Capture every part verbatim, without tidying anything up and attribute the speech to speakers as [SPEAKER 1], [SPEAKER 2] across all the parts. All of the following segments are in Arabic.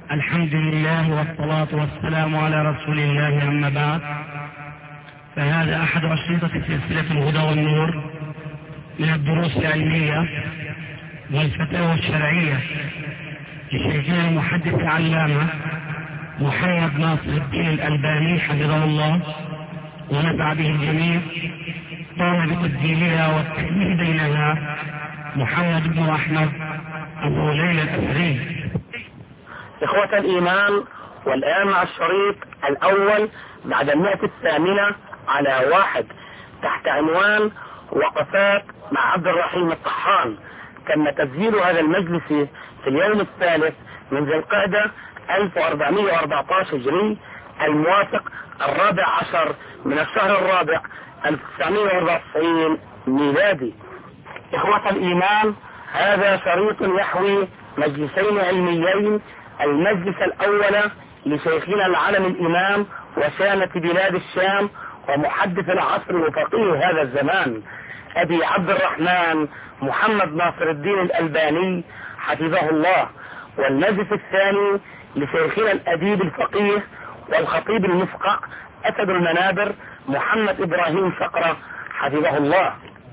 [SPEAKER 1] الحمد لله والصلاة والسلام على رسول الله، أما بعد، فهذا أحد أشرطة سلسلة الهدى والنور من الدروس العلمية والفتاوى الشرعية لشيخنا المحدث العلامة محمد ناصر الدين الألباني حفظه الله ونفع به الجميع. قام بتسجيلها والتأليف بينها محمد بن أحمد أبو ليلى الأثري.
[SPEAKER 2] إخوة الإيمان، والآن مع الشريط الأول بعد المئة الثامنة على واحد تحت عنوان وقفات مع عبد الرحيم الطحان. تم تسجيل هذا المجلس في اليوم الثالث من ذي القعدة ألف وأربعمائة وأربعة عشر هجري، الموافق الرابع عشر من الشهر الرابع ألف وتسعمائة وأربعة وتسعين ميلادي. إخوة الإيمان، هذا شريط يحوي مجلسين علميين. المجلس الأول لشيخنا العلم الإمام وشامة بلاد الشام ومحدث العصر وفقيه هذا الزمان أبي عبد الرحمن محمد ناصر الدين الألباني حفظه الله. والمجلس الثاني لشيخنا الأديب الفقيه والخطيب المفقع أسد المنابر محمد إبراهيم فقرة حفظه الله.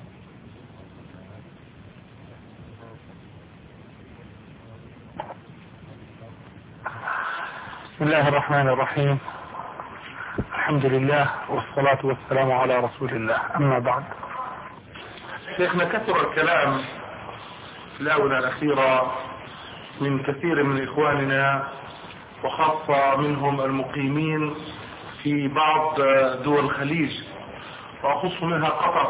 [SPEAKER 3] بسم الله الرحمن الرحيم. الحمد لله والصلاة والسلام على رسول الله، أما بعد. شيخنا، كثر الكلام في الآونة الأخيرة من كثير من إخواننا وخاصة منهم المقيمين في بعض دول الخليج، وأخص منها قطر،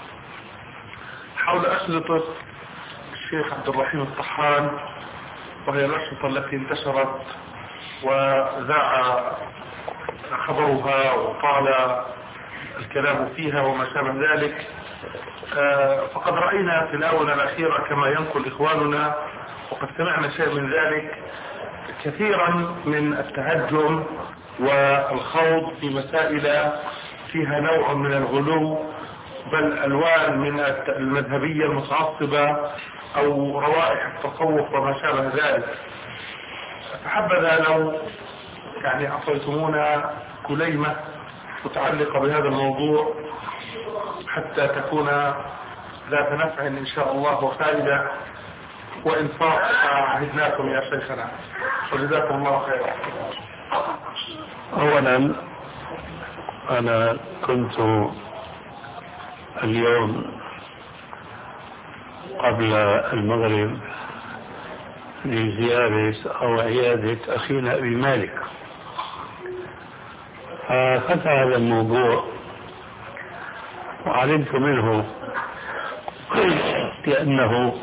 [SPEAKER 3] حول أشرطة الشيخ عبد الرحيم الطحان، وهي الأشرطة التي انتشرت وذاع خبرها وطال الكلام فيها وما شابه ذلك. فقد رأينا في الآونة الأخيرة كما ينقل إخواننا، وقد سمعنا شيء من ذلك، كثيرا من التهجم والخوض في مسائل فيها نوع من الغلو، بل ألوان من المذهبية المتعصبة أو روائح التصوف وما شابه ذلك. فحبذا لو يعني أعطيتمونا كليمة متعلقة بهذا الموضوع حتى تكون ذات نفع إن شاء الله وفائدة وإنصاف عهدناكم يا شيخنا، وجزاكم الله خيرا.
[SPEAKER 4] أولا، أنا كنت اليوم قبل المغرب لزيارة أو عيادة أخينا أبي مالك، ففتح هذا الموضوع وعلمت منه لأنه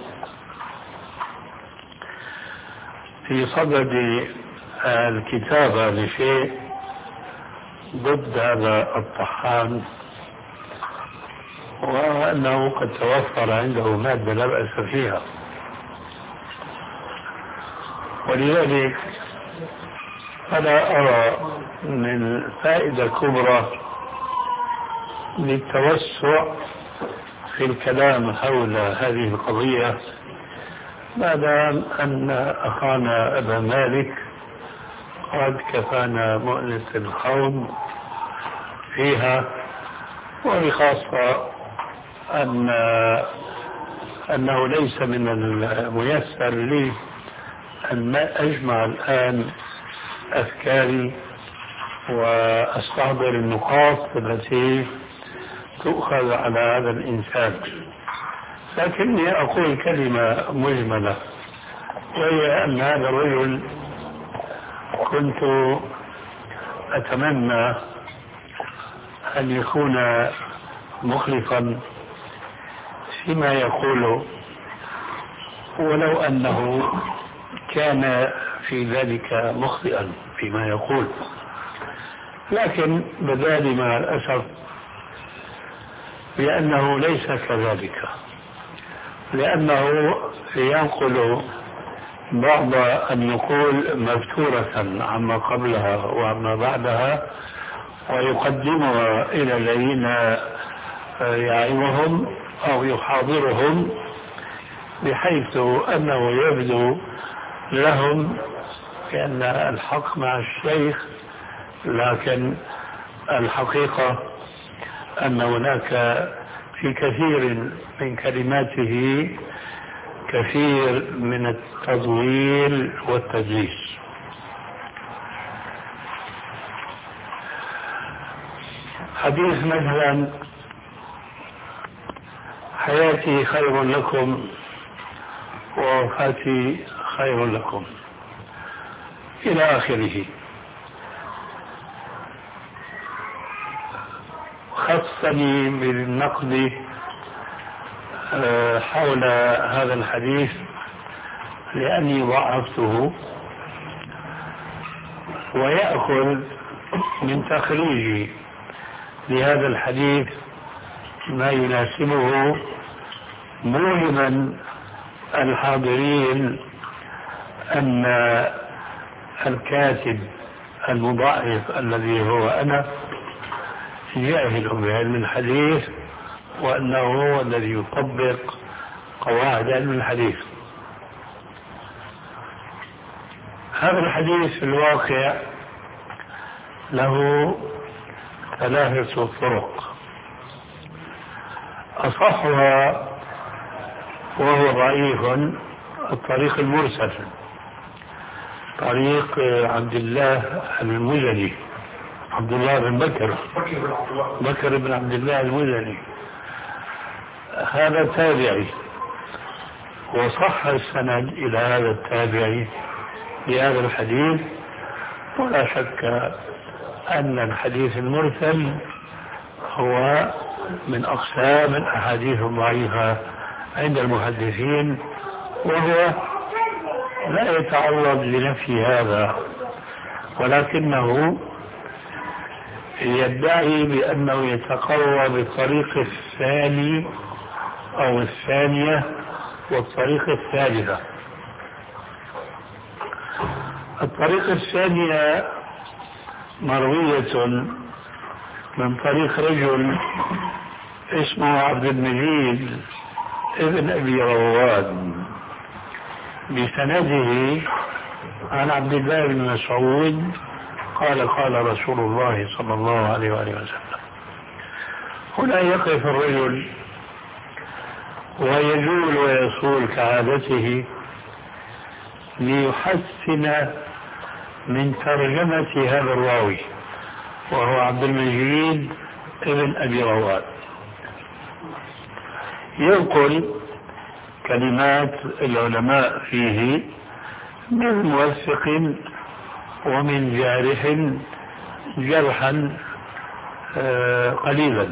[SPEAKER 4] في صدد الكتابة لشيء ضد هذا الطحان، وأنه قد توفر عنده مادة لا بأس فيها، ولذلك أنا أرى من فائدة كبرى للتوسع في الكلام حول هذه القضية، ما دام أن أخانا أبا مالك قد كفانا مؤنة الخوض فيها، وبخاصة أن أنه ليس من الميسر لي أن أجمع الآن أفكاري وأستحضر النقاط التي تؤخذ على هذا الإنسان، لكني أقول كلمة مجملة، وهي أن هذا الرجل كنت أتمنى أن يكون مخلصا فيما يقوله، ولو أنه كان في ذلك مخطئا فيما يقول، لكن بذلك مع الأسف لأنه ليس كذلك، لأنه ينقل بعض النقول مفتورة عما قبلها وعما بعدها، ويقدمها إلى الذين يعيبهم أو يحاضرهم، بحيث أنه يبدو لهم بأن الحق مع الشيخ، لكن الحقيقة أن هناك في كثير من كلماته كثير من التضليل والتدليس. حديث مثلا حياتي خير لكم ووفاتي خير لكم إلى آخره، خصني بالنقد حول هذا الحديث لأني ضعفته، ويأخذ من تخريجي لهذا الحديث ما يناسبه، موهما الحاضرين أن الكاتب المضاعف الذي هو أنا جاهل بعلم الحديث، وأنه هو الذي يطبق قواعد علم الحديث. هذا الحديث في الواقع له ثلاثة طرق، أصحها وهو ضعيف الطريق المرسل، طريق عبد الله المزني، عبد الله بن بكر بكر بن عبد الله المزني، هذا تابعي، وصح السند إلى هذا التابعي بهذا الحديث. ولا شك أن الحديث المرسل هو من أقسام الأحاديث الضعيفة عند المحدثين، وهو لا يتعرض لنفي هذا، ولكنه يدعي بأنه يتقوى بالطريق الثاني أو الثانية والطريق الثالثة. الطريق الثانية مروية من طريق رجل اسمه عبد المجيد ابن أبي رواد بسنده عن عبد الله بن مسعود قال قال رسول الله صلى الله عليه وآله وسلم. هنا يقف الرجل ويجول ويصول كعادته ليحسن من ترجمة هذا الراوي، وهو عبد المجيد ابن أبي رواد. ينقل كلمات العلماء فيه من موثق ومن جارح جرحا قليلا،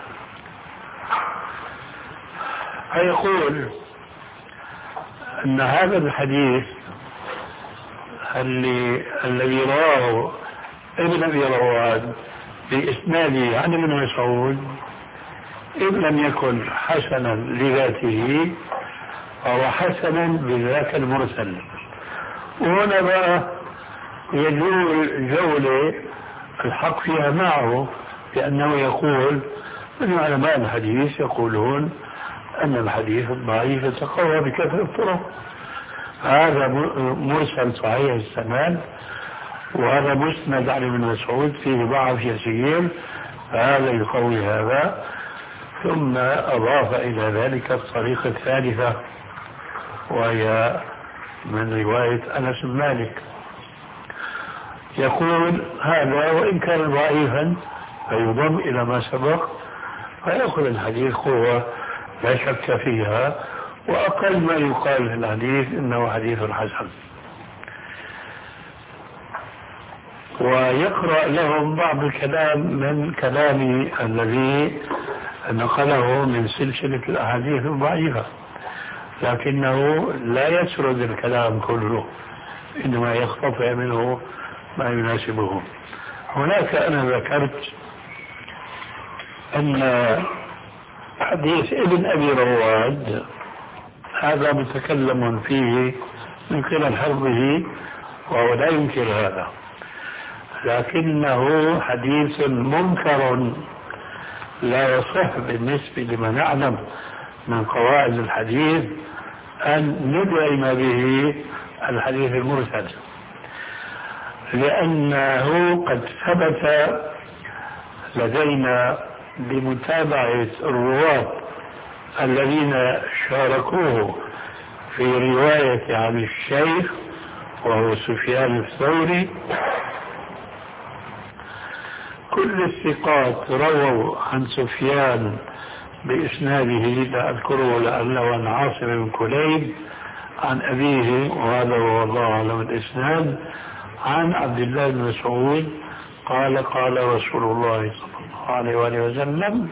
[SPEAKER 4] فيقول أن هذا الحديث اللي الذي رواه ابن أبي رواد بإسناده عن ابن مسعود إن لم يكن حسنا لذاته فهو حسنا بذاك المرسل. وهنا بقى يجول جولة الحق فيها معه، لأنه يقول من علماء الحديث يقولون أن الحديث الضعيف يتقوى بكثرة الطرق، هذا مرسل صحيح السند، وهذا مسند عن ابن مسعود فيه ضعف يسير، فهذا يقوي هذا. ثم أضاف إلى ذلك الطريقة الثالثة وهي من رواية أنس بن مالك، يقول هذا وإن كان ضعيفا فيضم إلى ما سبق، فيأخذ الحديث قوة لا شك فيها، وأقل ما يقال في الحديث إنه حديث حسن. ويقرأ لهم بعض الكلام من كلامي الذي نقله من سلسلة الأحاديث الضعيفة، لكنه لا يسرد الكلام كله، إنما يقتطع منه ما يناسبه. هناك أنا ذكرت أن حديث ابن أبي رواد هذا متكلم فيه من قبل حفظه وهو لا ينكر هذا، لكنه حديث منكر لا يصح بالنسبة لما نعلم من قواعد الحديث أن ندعم به الحديث المرسل، لأنه قد ثبت لدينا بمتابعة الرواة الذين شاركوه في رواية عن الشيخ وهو سفيان الثوري، كل الثقات رووا عن سفيان بإسناده لا أذكره لأنه عن عاصم بن كليب عن أبيه، وهذا هو الله أعلم الإسناد، عن عبد الله بن مسعود قال قال رسول الله صلى الله عليه وآله وسلم: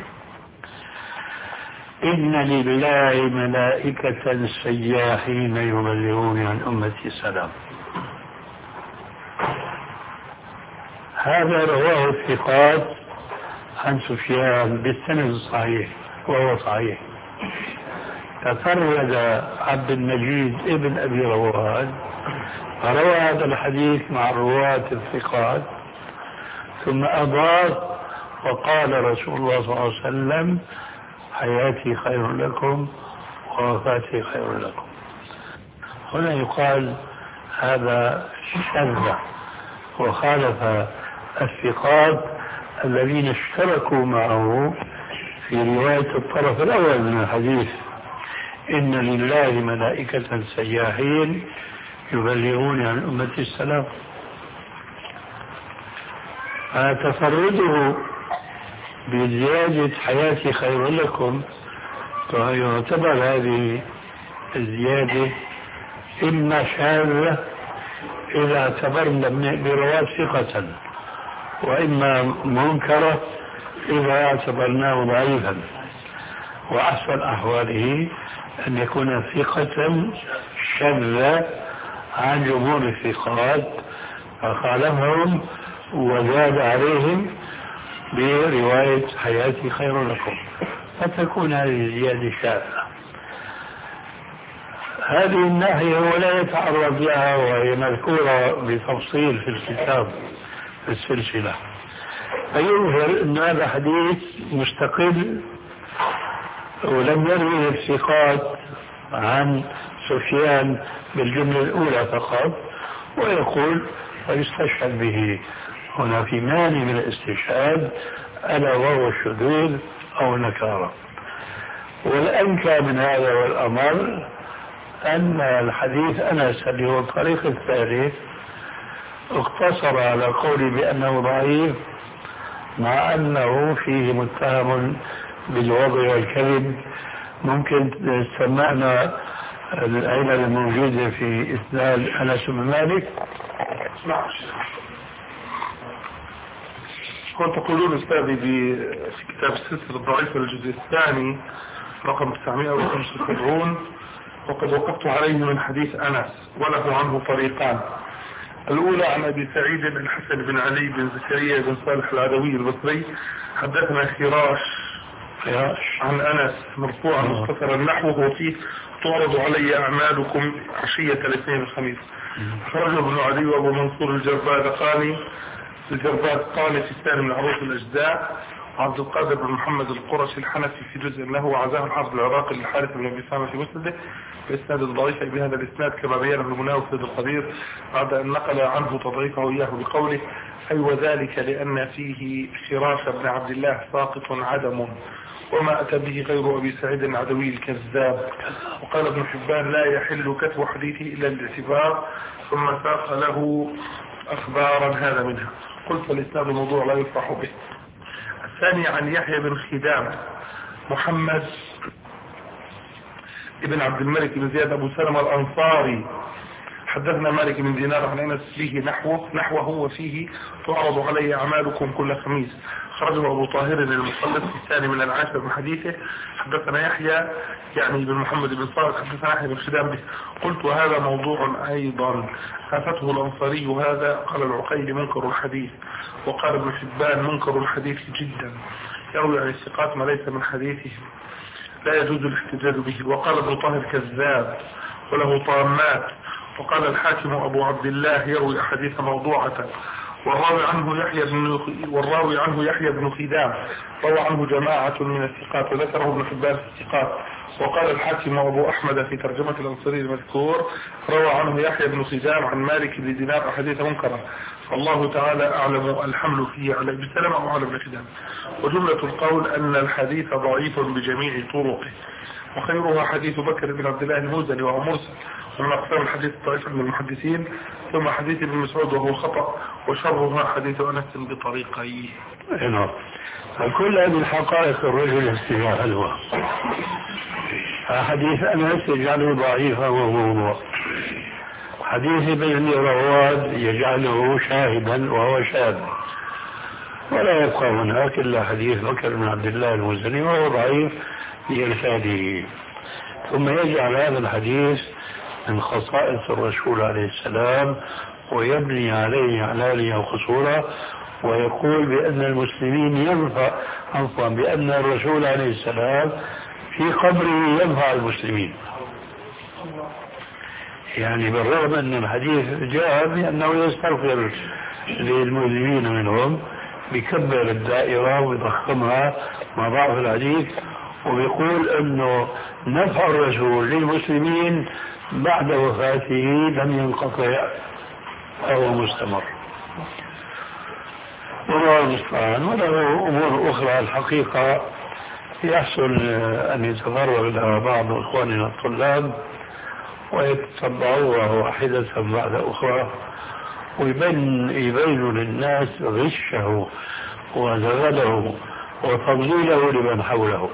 [SPEAKER 4] إن لله ملائكة سياحين يبلغون عن أمتي السلام. هذا رواه الثقات عن سفيان بالسند الصحيح وهو صحيح. تفرد عبد المجيد ابن أبي رواد روى هذا الحديث مع الرواة الثقات ثم أضاف وقال رسول الله صلى الله عليه وسلم: حياتي خير لكم ووفاتي خير لكم. هنا يقال هذا شذ وخالف الثقات الذين اشتركوا معه في رواية الطرف الأول من الحديث: إن لله ملائكة سياحين يبلغون عن أمتي السلام. تفرده بزيادة حياتي خير لكم يعتبر هذه الزيادة إما شاذة إذا اعتبرنا برواة ثقة، وإما منكرة إذا اعتبرناه ضعيفا، وأحسن أحواله أن يكون ثقة شاذة عن جمهور الثقات فخالفهم وزاد عليهم برواية حياتي خير لكم، فتكون هذه الزيادة شاذة. هذه الناحية هو لا يتعرض لها وهي مذكورة بتفصيل في الكتاب في السلسلة، فيظهر أن هذا حديث مستقل ولم يروي الثقات عن سفيان بالجملة الأولى فقط، ويقول ويستشهد به هنا في مانع من الاستشهاد ألا وهو الشذوذ أو النكارة. والأنكى من هذا والأمر أن الحديث أنس اللي هو الطريق الثالث اقتصر على قولي بأنه ضعيف، مع أنه فيه متهم بالوضع والكذب. ممكن سمعنا العلل الموجودة في إسناد أنس بن مالك.
[SPEAKER 3] نعم. كنت تقولون أستاذي في كتاب السلسلة الضعيفة الجزء الثاني رقم تسعمائة وخمسة وسبعين وقد وقفت عليه من حديث أنس وله عنه طريقان. الأولى عن أبي سعيد الحسن بن علي بن زكريا بن صالح العدوي البصري حدثنا خراش عن أنس مرفوعا مختصرا نحوه وفيه: تعرض علي أعمالكم عشية الاثنين الخميس. خرج ابن عدي وابو منصور الجربادقاني الجربادقاني في الثاني من عروض الأجزاء، وعبد القادر بن محمد القرشي الحنفي في جزء له، وعزاه الحافظ العراقي للحارث بن أبي سامة في مسنده بإسناد الضعيف بهذا الإسناد كما بينه المناوي في القدير بعد أن نقل عنه تضعيفه إياه بقوله: أي وذلك لأن فيه خراش بن عبد الله ساقط عدم، وما أتى به غير أبي سعيد العدوي الكذاب. وقال ابن حبان: لا يحل كتب حديثه إلا الاعتبار، ثم ساق له أخبارا هذا منها. قلت الإسناد الموضوع لا يفرح به. الثاني عن يحيى بن خدام محمد ابن عبد الملك بن زياد أبو سلمة الأنصاري حدثنا مالك بن دينار عن أنس فيه نحوه نحوه وفيه: تعرض علي أعمالكم كل خميس. خرجه أبو طاهر المخلص في الثاني من العاشر من حديثه. حدثنا يحيى يعني بن محمد بن صالح حدثنا يحيى بن خدام به. قلت: وهذا موضوع أيضا خافته الأنصاري هذا. قال العقيلي: منكر الحديث. وقال ابن حبان: منكر الحديث جدا، يروي عن الثقات ما ليس من حديثه لا يجوز الاحتجاج به. وقال ابن طاهر: كذاب وله طامات. وقال الحاكم أبو عبد الله: يروي أحاديث موضوعة. والراوي عنه يحيى بن والراوي عنه يحيى بن خدام روى عنه جماعة من الثقات، وذكره ابن حبان في الثقات. وقال الحاكم وأبو أحمد في ترجمة الأنصاري المذكور روى عنه يحيى بن خزام عن مالك بن دينار أحاديث منكرة، الله تعالى أعلم الحمل فيه على ابن سلمة أو على ابن خزام. وجملة القول أن الحديث ضعيف بجميع طرقه، وخيرها حديث بكر بن عبد الله المزني وهو مرسل ومن أقسام الحديث الطائفة من المحدثين، ثم حديث ابن مسعود وهو خطأ، وشرها حديث أنس بطريقيه.
[SPEAKER 4] نعم. كل هذه الحقائق الرجل يستجاهلها. حديث أنس يجعله ضعيفا وموضوع، حديث ابن رواد يجعله شاهدا وهو شاذ، ولا يبقى هناك إلا حديث بكر بن عبد الله المزني وهو ضعيف لإرشاده. ثم يجعل هذا الحديث من خصائص الرسول عليه السلام ويبني عليه علالية وقصورة، ويقول بأن المسلمين ينفع عفوا بأن الرسول عليه السلام في قبره ينفع المسلمين. يعني بالرغم أن الحديث جاء بأنه يستغفر للمذنبين منهم، بيكبر الدائرة ويضخمها مع ضعف الحديث، وبيقول أنه نفع الرسول للمسلمين بعد وفاته لم ينقطع أو مستمر. والله المستعان. وله أمور أخرى الحقيقة يحصل أن يتفرغ لها بعض إخواننا الطلاب ويتطبعوها واحدة بعد أخرى، ويبين يبين للناس غشه وزغله وتضليله لمن حوله.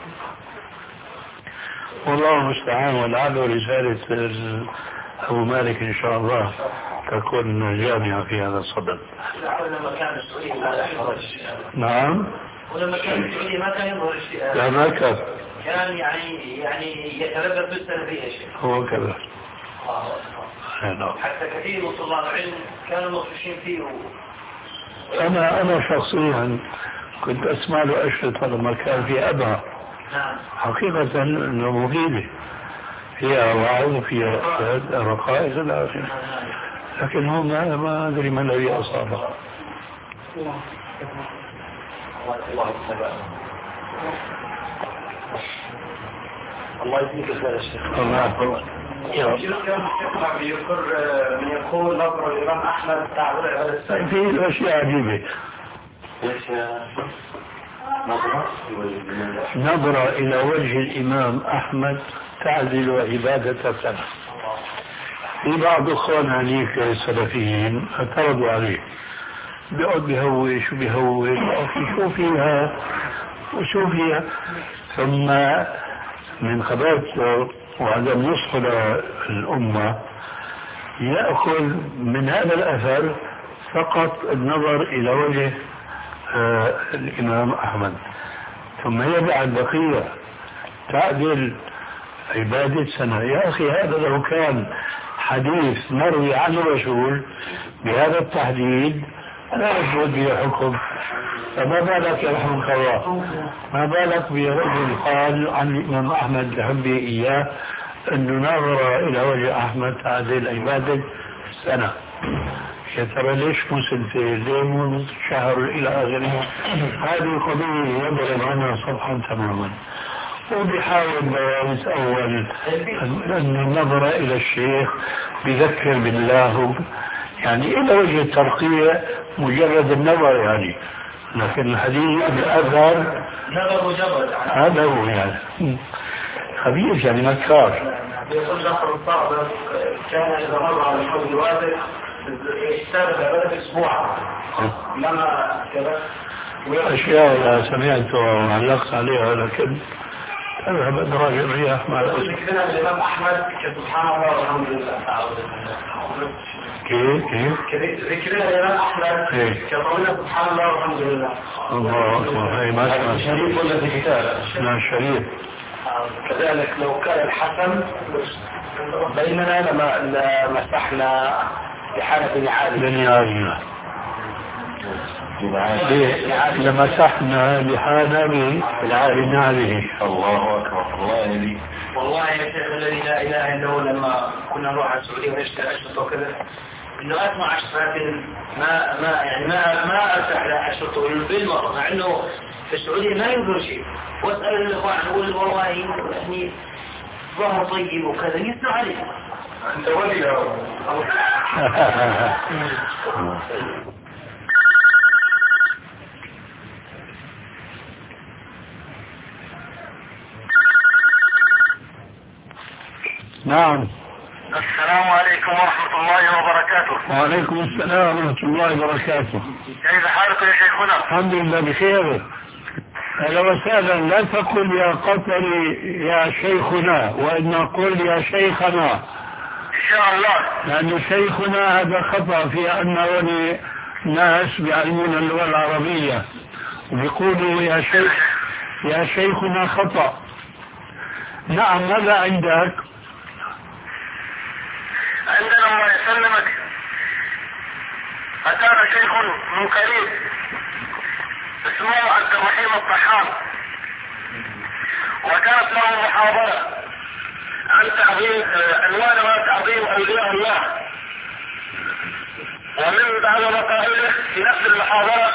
[SPEAKER 4] والله المستعان. ولعل رسالة أبو مالك إن شاء الله تكون جامعة في هذا الصدد.
[SPEAKER 5] لما كان السعودي ما يحضر.
[SPEAKER 4] نعم.
[SPEAKER 5] ولما كان السعودي ما كان يظهر الشيء.
[SPEAKER 4] لا ما كان.
[SPEAKER 5] كان يعني يعني يتلبس بالسلفية شيء.
[SPEAKER 4] هو كذا.
[SPEAKER 5] آه. حتى كثير من طلاب العلم كانوا مخشين فيه. و...
[SPEAKER 4] أنا أنا شخصيا كنت أسمع له أشرطة لما كان في أبها.
[SPEAKER 5] نعم.
[SPEAKER 4] حقيقة إنه مفيدة، فيها وعظ وفيها رقائق إلى آخره، لكن هم ما ما أدري ما الذي أصابه.
[SPEAKER 5] الله يسلمك يا شيخ.
[SPEAKER 4] الله يحفظك.
[SPEAKER 5] يذكر من يقول نظر الإمام أحمد تعبير هذا السيد.
[SPEAKER 4] في أشياء عجيبة. نظرة إلى وجه الإمام أحمد تعزل عبادة سنة. في بعض أخوان عليك السلفيين اعترضوا عليه، بيقعد بيهوش وبيهوش شو فيها وشو فيها. ثم من خبرته وعدم نصح للأمة يأخذ من هذا الأثر فقط النظر إلى وجه آه الإمام أحمد، ثم يدع البقية تعدل عبادة سنة. يا أخي هذا لو كان حديث مروي عن الرسول بهذا التحديد لا يثبت به حكم، فما بالك يرحمك الله، ما بالك برجل قال عن الإمام أحمد لحبه إياه أنه نظر إلى وجه أحمد تعدل عبادة سنة. يا ترى ليش مسلسل ليه شهر إلى آخره؟ هذه قضية يضرب عنها صفحا تماما، وبيحاول بيانس أول أن النظر إلى الشيخ بذكر بالله، يعني إلى وجه الترقية مجرد النظر يعني، لكن الحديث الأثر
[SPEAKER 5] نظر مجرد
[SPEAKER 4] هذا هو يعني خبيث يعني مكار.
[SPEAKER 5] يقول جعفر الصادق كان إذا مر على الحوض الواسع اشترك عبادة أسبوع لما كذا
[SPEAKER 4] أشياء سمعت وعلقت عليها، لكن أذهب أدراج الرياح مع الأسف.
[SPEAKER 5] كنا الإمام أحمد سبحان الله والحمد لله.
[SPEAKER 4] كيف كيف
[SPEAKER 5] ذكرنا الإمام أحمد كقولنا سبحان الله والحمد لله.
[SPEAKER 4] الله أكبر. هي ما
[SPEAKER 5] شريف ولا في كتاب؟
[SPEAKER 4] لا شريف.
[SPEAKER 5] كذلك لو كان الحسن بيننا لما مسحنا لحالة العالي
[SPEAKER 4] بني عالينا لمسحنا لحالة بنعله.
[SPEAKER 5] الله أكبر. الله يهديك. والله يا شيخ الذي لا إله إلا هو، لما كنا نروح على السعودية ونشتري أشرطة وكذا إنه أسمع أشرطة ما ما يعني ما ما أرتاح لأشرطة بالمرة، مع إنه في السعودية ما ينظر شيء، واسأل الإخوان أقول والله يعني ظهر طيب وكذا يثنوا عليه.
[SPEAKER 3] أنت ولي
[SPEAKER 4] نعم.
[SPEAKER 2] السلام عليكم ورحمة الله وبركاته.
[SPEAKER 4] وعليكم السلام ورحمة الله وبركاته.
[SPEAKER 2] كيف حالكم يا شيخنا؟
[SPEAKER 4] الحمد لله بخير. أهلا وسهلا. لا تقل يا قطري يا شيخنا، وإن قل يا شيخنا
[SPEAKER 2] إن شاء الله،
[SPEAKER 4] لأن شيخنا هذا خطأ في أنه ناس بيعلمون اللغة العربية ويقولوا يا شيخ يا شيخنا خطأ. نعم. ماذا عندك؟
[SPEAKER 2] عندنا الله يسلمك أتانا شيخ من قريب اسمه عبد الرحيم الطحان، وكانت له محاضرة عن تعظيم عنوانها تعظيم أولياء الله، ومن بعض مقاله في نفس المحاضرة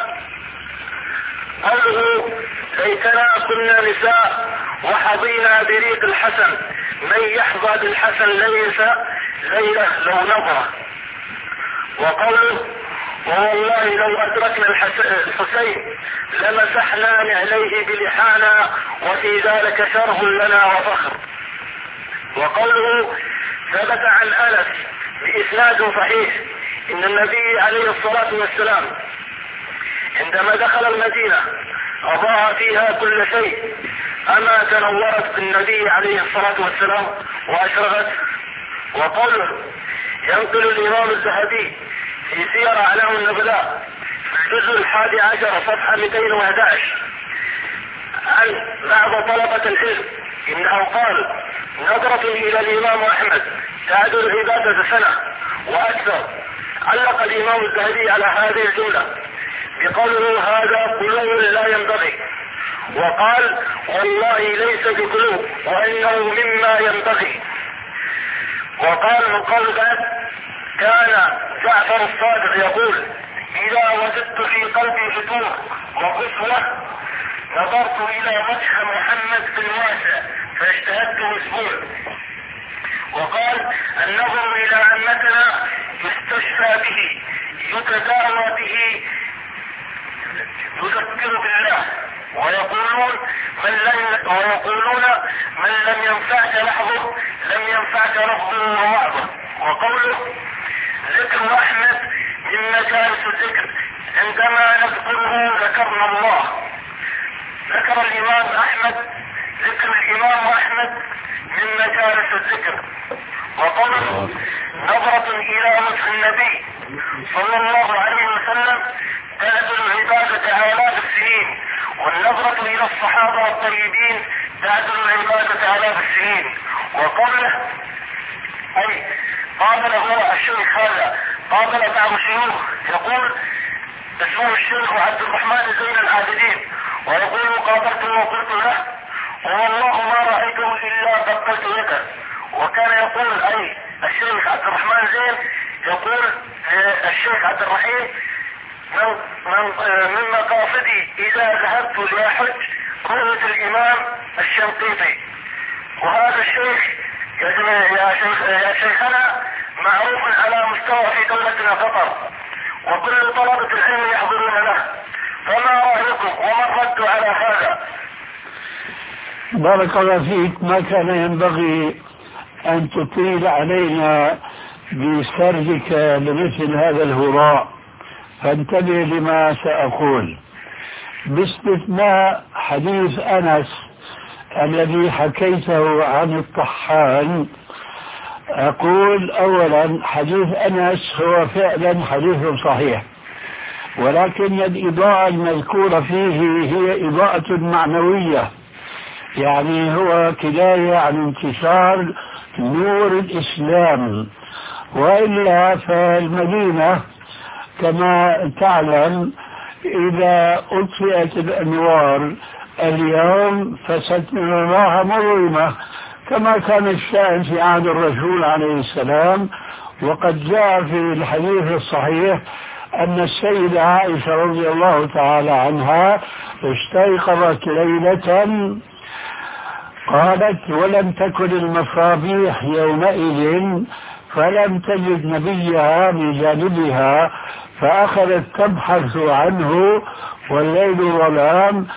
[SPEAKER 2] قوله ليتنا كنا نساء وحظينا بريق الحسن، من يحظى بالحسن ليس ليلة لو نظرة. وقوله ووالله لو أدركنا الحسين لمسحنا عليه بلحانا وفي ذلك شرف لنا وفخر. وقوله ثبت عن أنس بإسناد صحيح إن النبي عليه الصلاة والسلام عندما دخل المدينة أضاء فيها كل شيء، أما تنورت بالنبي عليه الصلاة والسلام وأشرقت. وقوله ينقل الإمام الذهبي في سير أعلام النبلاء في الجزء الحادي عشر صفحة مئتين وأحد عشر عن بعض طلبة العلم إنه قال نظرة إلى الإمام أحمد تعدل عبادة سنة وأكثر. علق الإمام الذهبي على هذه الجملة بقوله هذا قلوب لا ينبغي، وقال والله ليس بقلوب وإنه مما ينبغي. وقال من قول بعد كان جعفر الصادق يقول إذا وجدت في قلبي فتور وقسوة نظرت إلى وجه محمد في الواسع فاجتهدت أسبوع. وقال النظر إلى عمتنا يستشفى به يتداوى به يذكر بالله، ويقولون من لم ويقولون من لم ينفعك لحظه لم ينفعك لفظه ووعظه. وقوله ذكر أحمد من مجالس الذكر عندما نذكره ذكرنا الله. ذكر الإمام أحمد ذكر الإمام أحمد من مجالس الذكر. وقوله نظرة إلى وجه النبي صلى الله عليه وسلم تعدل العبادة آلاف السنين، والنظرة إلى الصحابة الطيبين تعدل العبادة آلاف السنين. وقوله أي قابل هو الشيخ هذا قابل بعض الشيوخ يقول اسمه الشيخ عبد الرحمن زين العابدين، ويقول قابلته وقلت له والله ما رأيته إلا بطلت يده. وكان يقول أي الشيخ عبد الرحمن زين يقول الشيخ عبد الرحيم من, من, من مقاصدي إذا ذهبت لأحج رؤية الإمام الشنقيطي. وهذا الشيخ يا, شيخ يا شيخنا معروف على مستوى في دولتنا قطر، وكل طلبة العلم يحضرون له، فما رأيكم وما الرد على هذا؟
[SPEAKER 4] بارك الله فيك. ما كان ينبغي أن تطيل علينا بسردك لمثل هذا الهراء، فانتبه لما سأقول باستثناء حديث أنس الذي حكيته عن الطحان. أقول أولا حديث أنس هو فعلا حديث صحيح، ولكن الإضاءة المذكورة فيه هي إضاءة معنوية، يعني هو كناية عن انتشار نور الإسلام. وإلا فالمدينة كما تعلم إذا أطفئت الأنوار اليوم فستراها مظلمة، كما كان الشأن في عهد الرسول عليه السلام. وقد جاء في الحديث الصحيح أن السيدة عائشة رضي الله تعالى عنها استيقظت ليلة قالت ولم تكن المصابيح يومئذ فلم تجد نبيها بجانبها فأخذت تبحث عنه والليل ظلام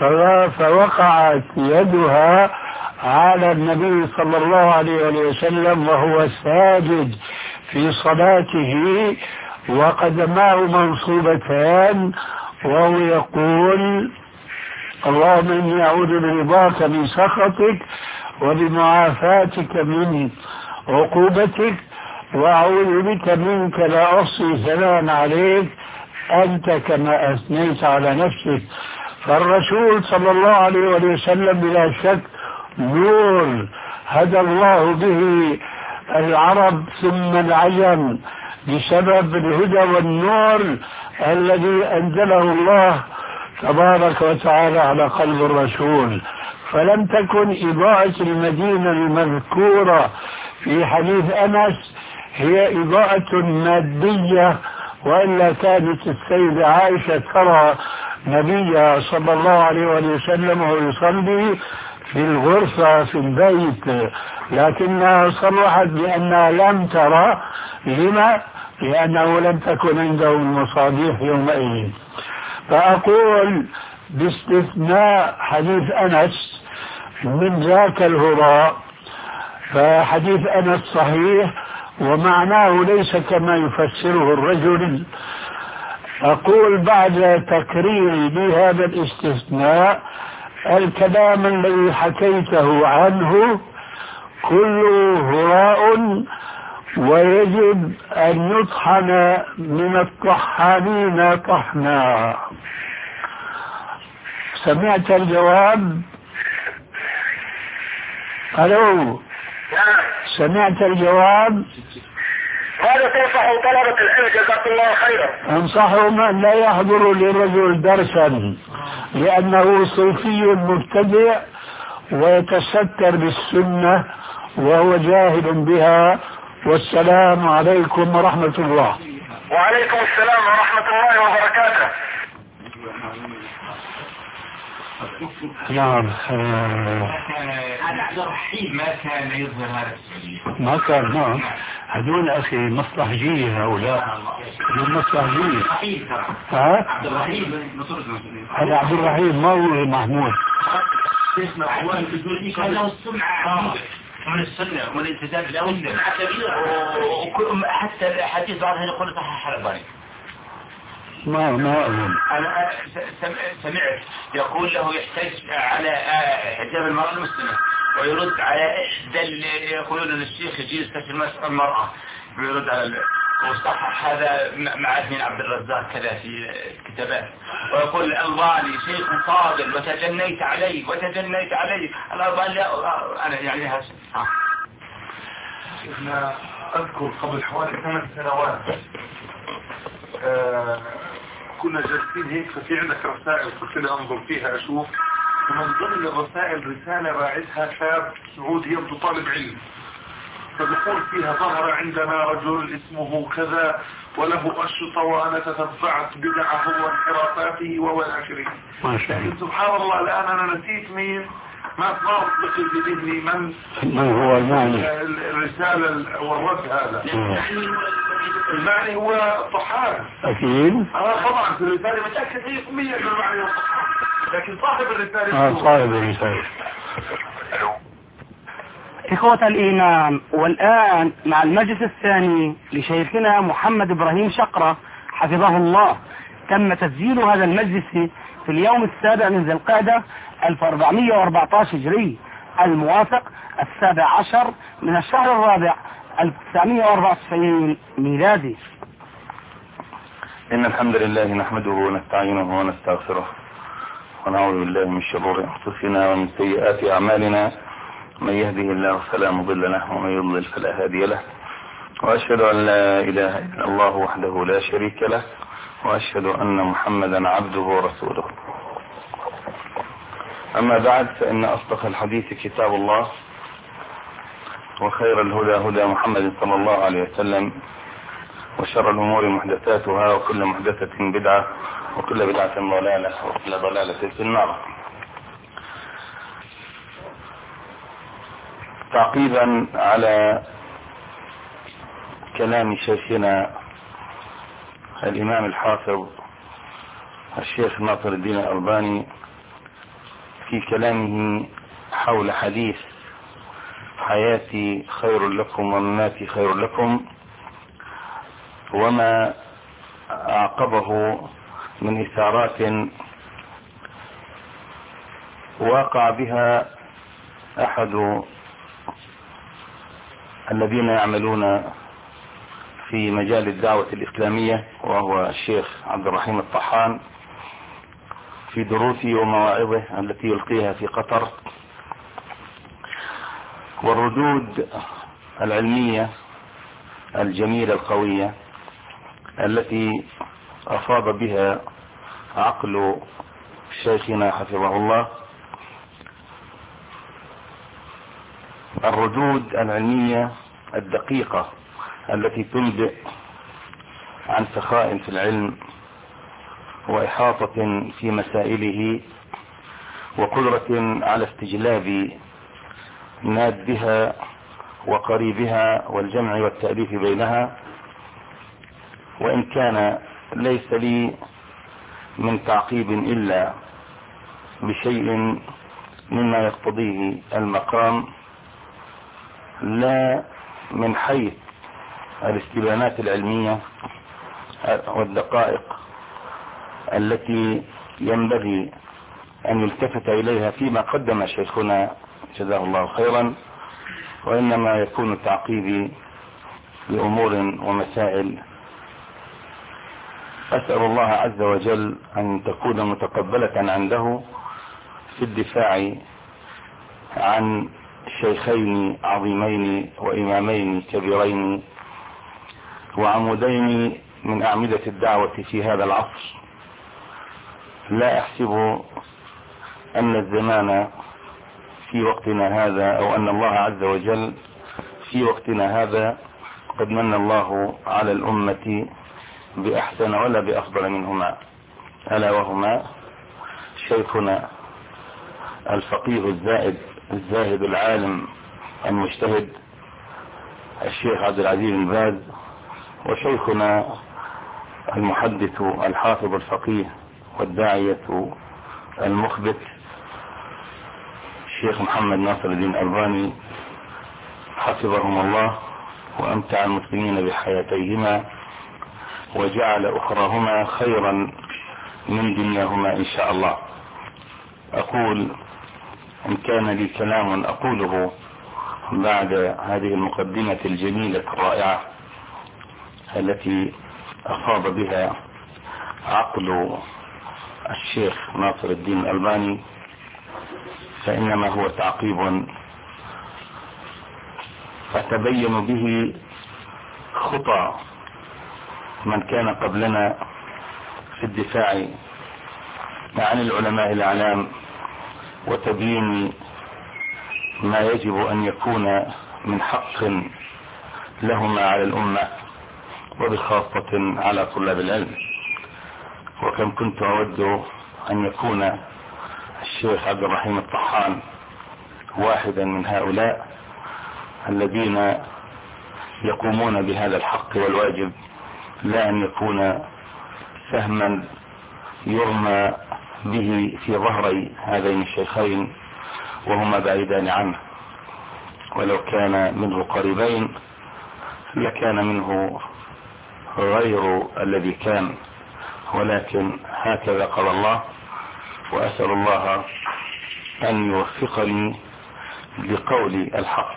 [SPEAKER 4] فوقعت يدها على النبي صلى الله عليه وسلم وهو ساجد في صلاته وقدماه منصوبتان وهو يقول اللهم إني أعوذ برضاك من سخطك وبمعافاتك من عقوبتك وأعوذ بك منك لا أحصي ثناء عليك أنت كما أثنيت على نفسك. فالرسول صلى الله عليه وسلم بلا شك نور هدى الله به العرب ثم العجم بسبب الهدى والنور الذي أنزله الله تبارك وتعالى على قلب الرسول. فلم تكن إضاءة المدينة المذكورة في حديث أنس هي إضاءة مادية، وإلا كانت السيدة عائشة ترى نبيها صلى الله عليه وسلم ويصلي في الغرفة في البيت، لكنها صرحت بأنها لم ترى. لما؟ لأنه لم تكن عندهم المصابيح يومئذ. فأقول باستثناء حديث أنس من ذاك الهراء فحديث أنس صحيح ومعناه ليس كما يفسره الرجل. أقول بعد تكريري بهذا الاستثناء الكلام الذي حكيته عنه كله هراء ويجب أن يطحن من الطحانين طحنا. سمعت الجواب؟ ألو سمعت الجواب؟
[SPEAKER 2] هذا تنصح طلبة العلم جزاكم الله خيرا.
[SPEAKER 4] أنصحهم أن لا يحضروا للرجل درسا لأنه صوفي مبتدع ويتستر بالسنة وهو جاهل بها. والسلام عليكم ورحمة الله.
[SPEAKER 2] وعليكم السلام ورحمة الله وبركاته.
[SPEAKER 4] نعم.
[SPEAKER 6] هذا عبد الرحيم ما كان يظهر هذا السبيل.
[SPEAKER 4] ما كان. نعم. هذول أخي مصلحجية هؤلاء. هذول مصلحجية. ها؟
[SPEAKER 6] عبد الرحيم.
[SPEAKER 4] هذا عبد الرحيم ما هو محمود.
[SPEAKER 6] هذا السمعة من السنة ومن الالتزام بالسنة حتى الحديث بعضها يقول صحيح الألباني.
[SPEAKER 4] ما ما أظن.
[SPEAKER 6] أنا سمعت يقول له يحتج على حجاب المرأة المسلمة ويرد على إحدى اللي يقولون للشيخ يجي يستشير المرأة ويرد على وصحح هذا مع ابن عبد الرزاق كذا في كتابات ويقول الألباني شيخ فاضل وتجنيت عليه وتجنيت عليه. الألباني أنا يعني هذا
[SPEAKER 3] شيخنا أذكر قبل حوالي ثمان سنوات آه كنا جالسين هيك ففي عندك رسائل قلت لي أنظر فيها أشوف، ومن ضمن الرسائل رسالة باعثها شاب سعودي يبدو طالب علم فبقول فيها ظهر عندنا رجل اسمه كذا وله أشرطة وأنا تتبعت بدعه وانحرافاته وإلى آخره. لكن سبحان الله الآن أنا نسيت مين ما ما أطلق في ذهني من
[SPEAKER 4] من هو المعني
[SPEAKER 3] الرسالة والرد هذا. المعني هو الطحان
[SPEAKER 4] أكيد.
[SPEAKER 3] أنا طبعا في الرسالة متأكد مية بالمية من المعني هو الطحان، لكن صاحب الرسالة
[SPEAKER 4] آه صاحب الرسالة.
[SPEAKER 1] إخوة الإيمان، والآن مع المجلس الثاني لشيخنا محمد إبراهيم شقرة حفظه الله. تم تسجيل هذا المجلس في اليوم السابع من ذي القعدة ألف وأربعمائة وأربعة عشر هجري الموافق السابع عشر من الشهر الرابع ألف وتسعمائة وأربعة وتسعين ميلادي.
[SPEAKER 7] إن الحمد لله نحمده ونستعينه ونستغفره ونعوذ بالله من شرور أنفسنا ومن سيئات أعمالنا. من يهده الله فلا مضل له ومن يضلل فلا هادي له، وأشهد أن لا إله إلا الله وحده لا شريك له، وأشهد أن محمدا عبده ورسوله. أما بعد، فإن أصدق الحديث كتاب الله، وخير الهدى هدى محمد صلى الله عليه وسلم، وشر الأمور محدثاتها وكل محدثة بدعة وكل بدعة ضلالة وكل ضلالة في النار. تعقيبا على كلام شيخنا الإمام الحافظ الشيخ ناصر الدين الألباني في كلامه حول حديث حياتي خير لكم ومماتي خير لكم، وما أعقبه من إثارات واقع بها أحد الذين يعملون في مجال الدعوة الإسلامية، وهو الشيخ عبد الرحيم الطحان، في دروسه ومواعظه التي يلقيها في قطر، والردود العلمية الجميلة القوية التي أفاض بها عقل شيخنا حفظه الله، الردود العلمية الدقيقة التي تنبئ عن سخاء في العلم وإحاطة في مسائله وقدرة على استجلاب نادها وقريبها والجمع والتأليف بينها. وإن كان ليس لي من تعقيب إلا بشيء مما يقتضيه المقام، لا من حيث الاستبيانات العلمية والدقائق التي ينبغي أن يلتفت إليها فيما قدم شيخنا جزاه الله خيرا، وإنما يكون تعقيبي لأمور ومسائل أسأل الله عز وجل أن تكون متقبلة عنده في الدفاع عن شيخين عظيمين وإمامين كبيرين وعمودين من أعمدة الدعوة في هذا العصر. لا أحسب أن الزمان في وقتنا هذا أو أن الله عز وجل في وقتنا هذا قد من الله على الأمة بأحسن ولا بأفضل منهما، ألا وهما شيخنا الفقيه الزائد الزاهد العالم المجتهد الشيخ عبد العزيز بن باز، وشيخنا المحدث الحافظ الفقيه والداعية المخبت الشيخ محمد ناصر الدين الألباني حفظهم الله وأمتع المسلمين بحياتيهما وجعل أخراهما خيرا من دنياهما إن شاء الله. أقول إن كان لي كلام أقوله بعد هذه المقدمة الجميلة الرائعة التي أفاض بها عقل الشيخ ناصر الدين الألباني، فإنما هو تعقيب فتبين به خطى من كان قبلنا في الدفاع عن العلماء الأعلام وتبيين ما يجب أن يكون من حق لهما على الأمة وبخاصة على طلاب العلم. وكم كنت أود أن يكون الشيخ عبد الرحيم الطحان واحدا من هؤلاء الذين يقومون بهذا الحق والواجب، لا أن يكون سهما يرمى به في ظهري هذين الشيخين وهما بعيدان عنه، ولو كان منه قريبين لكان منه غير الذي كان، ولكن هكذا قال الله. وأسأل الله أن يوفقني لقول الحق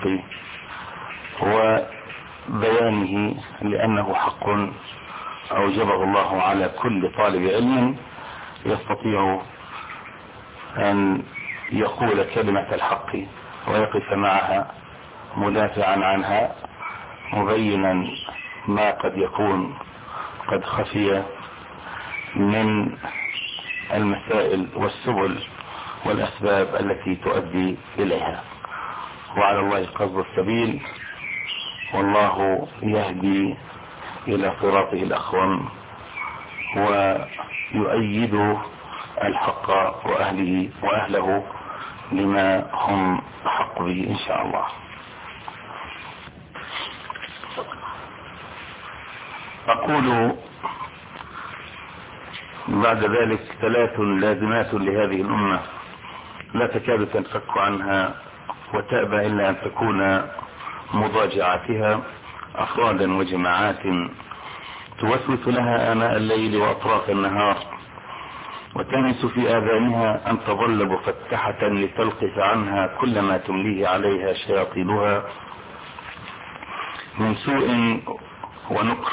[SPEAKER 7] وبيانه، لأنه حق أوجبه الله على كل طالب علم يستطيع أن يقول كلمة الحق ويقف معها مدافعا عنها مبينا ما قد يكون قد خفي من المسائل والسبل والأسباب التي تؤدي إليها. وعلى الله قصد السبيل، والله يهدي إلى صراطه الأخوم ويؤيد الحق وأهله وأهله لما هم أحق به إن شاء الله. أقول بعد ذلك ثلاث لازمات لهذه الأمة لا تكاد تنفك عنها وتأبى إلا أن تكون مضاجعاتها أفرادا وجماعات توسوس لها آناء الليل وأطراف النهار وتنس في آذانها أن تظل مفتحة لتلقف عنها كل ما تمليه عليها شياطينها من سوء ونكر،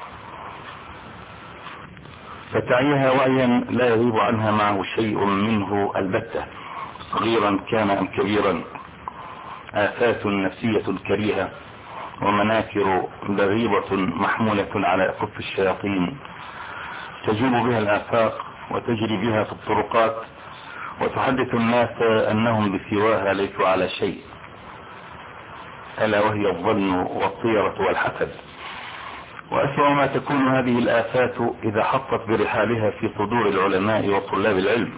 [SPEAKER 7] فتعيها وعيا لا يغيب عنها معه شيء منه البتة صغيرا كان أم كبيرا، آفات نفسية كريهة ومناكر بغيضة محمولة على أكف الشياطين تجوب بها الآفاق وتجري بها في الطرقات وتحدث الناس أنهم بسواها ليسوا على شيء، ألا وهي الظن والطيرة والحسد. وأسوأ ما تكون هذه الآفات إذا حطت برحالها في صدور العلماء وطلاب العلم،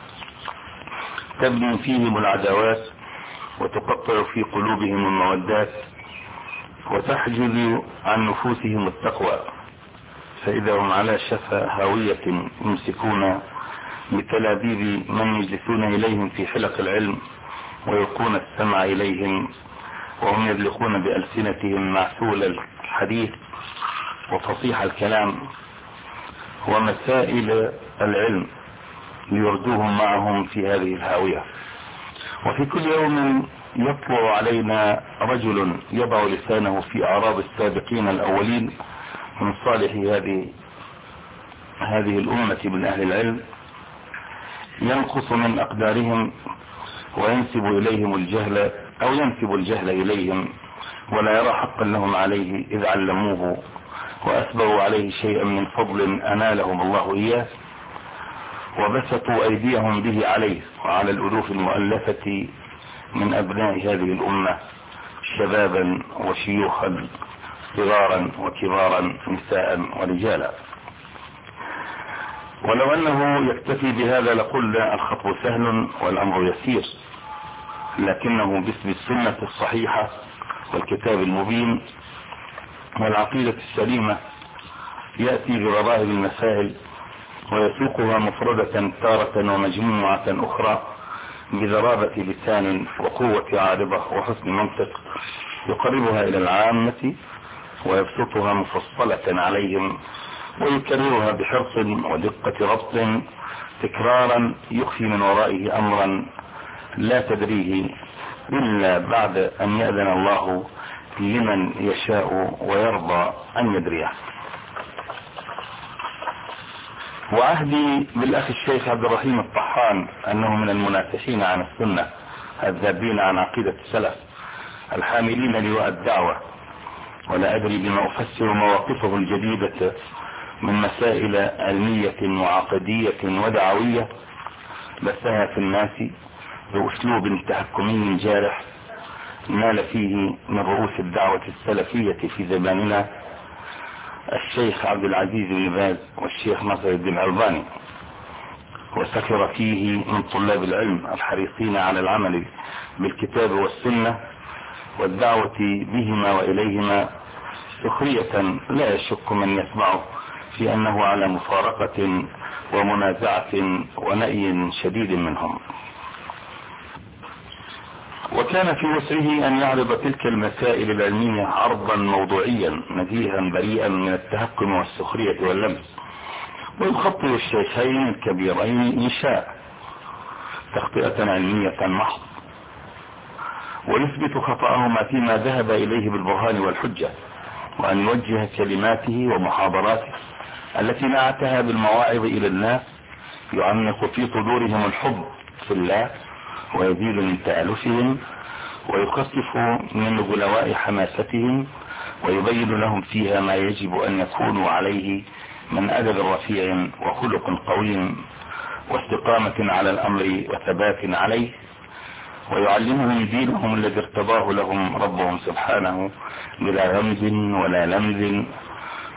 [SPEAKER 7] تبني فيهم العداوات وتقطع في قلوبهم المودات وتحجز عن نفوسهم التقوى، فإذا هم على شفا هاوية يمسكون بتلابيب من يجلسون إليهم في حلق العلم ويلقون السمع إليهم وهم يدلقون بألسنتهم معسول الحديث وفصيح الكلام ومسائل العلم ليردوهم معهم في هذه الهاوية. وفي كل يوم يطلع علينا رجل يضع لسانه في أعراض السابقين الأولين من صالح هذه هذه الأمة من أهل العلم، ينقص من أقدارهم وينسب إليهم الجهل أو ينسب الجهل إليهم ولا يرى حقا لهم عليه إذ علموه وأسبغوا عليه شيئا من فضل أنالهم الله إياه وبسطوا أيديهم به عليه وعلى الألوف المؤلفة من أبناء هذه الأمة شبابا وشيوخا صغارا وكبارا نساء ورجالا. ولو أنه يكتفي بهذا لقلنا الخطو سهل والأمر يسير، لكنه باسم السنة الصحيحة والكتاب المبين والعقيدة السليمة يأتي بغرائب المسائل ويسوقها مفردة تارة ومجموعة أخرى بذرابة لسان وقوة عارضة وحسن منطق يقربها إلى العامة ويبسطها مفصلة عليهم ويكررها بحرص ودقة ربط تكرارا يخفي من ورائه أمرا لا تدريه إلا بعد أن يأذن الله لمن يشاء ويرضى أن يدريه. وعهدي بالأخ الشيخ عبد الرحيم الطحان أنه من المنافحين عن السنة الذابين عن عقيدة السلف الحاملين لواء الدعوة، ولا أدري بما أفسر مواقفه الجديدة من مسائل علمية وعقدية ودعوية بثها في الناس بأسلوب تحكمي جارح نال فيه من رؤوس الدعوة السلفية في زماننا الشيخ عبد العزيز بن باز والشيخ ناصر الدين الألباني، وسخر فيه من طلاب العلم الحريصين على العمل بالكتاب والسنة والدعوة بهما وإليهما سخرية لا يشك من يسمعه في أنه على مفارقة ومنازعة ونأي شديد منهم. وكان في وسعه أن يعرض تلك المسائل العلمية عرضا موضوعيا نزيها بريئا من التهكم والسخرية واللمس، ويخطئ الشيخين الكبيرين إن شاء تخطئة علمية محض ويثبت خطأهما فيما ذهب إليه بالبرهان والحجة، وأن يوجه كلماته ومحاضراته التي نعتها بالمواعظ إلى الناس يعمق في صدورهم الحب في الله ويزيل من تألفهم ويخفف من غلواء حماستهم ويبين لهم فيها ما يجب أن يكونوا عليه من أدب رفيع وخلق قويم واستقامة على الأمر وثبات عليه، ويعلمهم دينهم الذي ارتضاه لهم ربهم سبحانه بلا غمز ولا لمز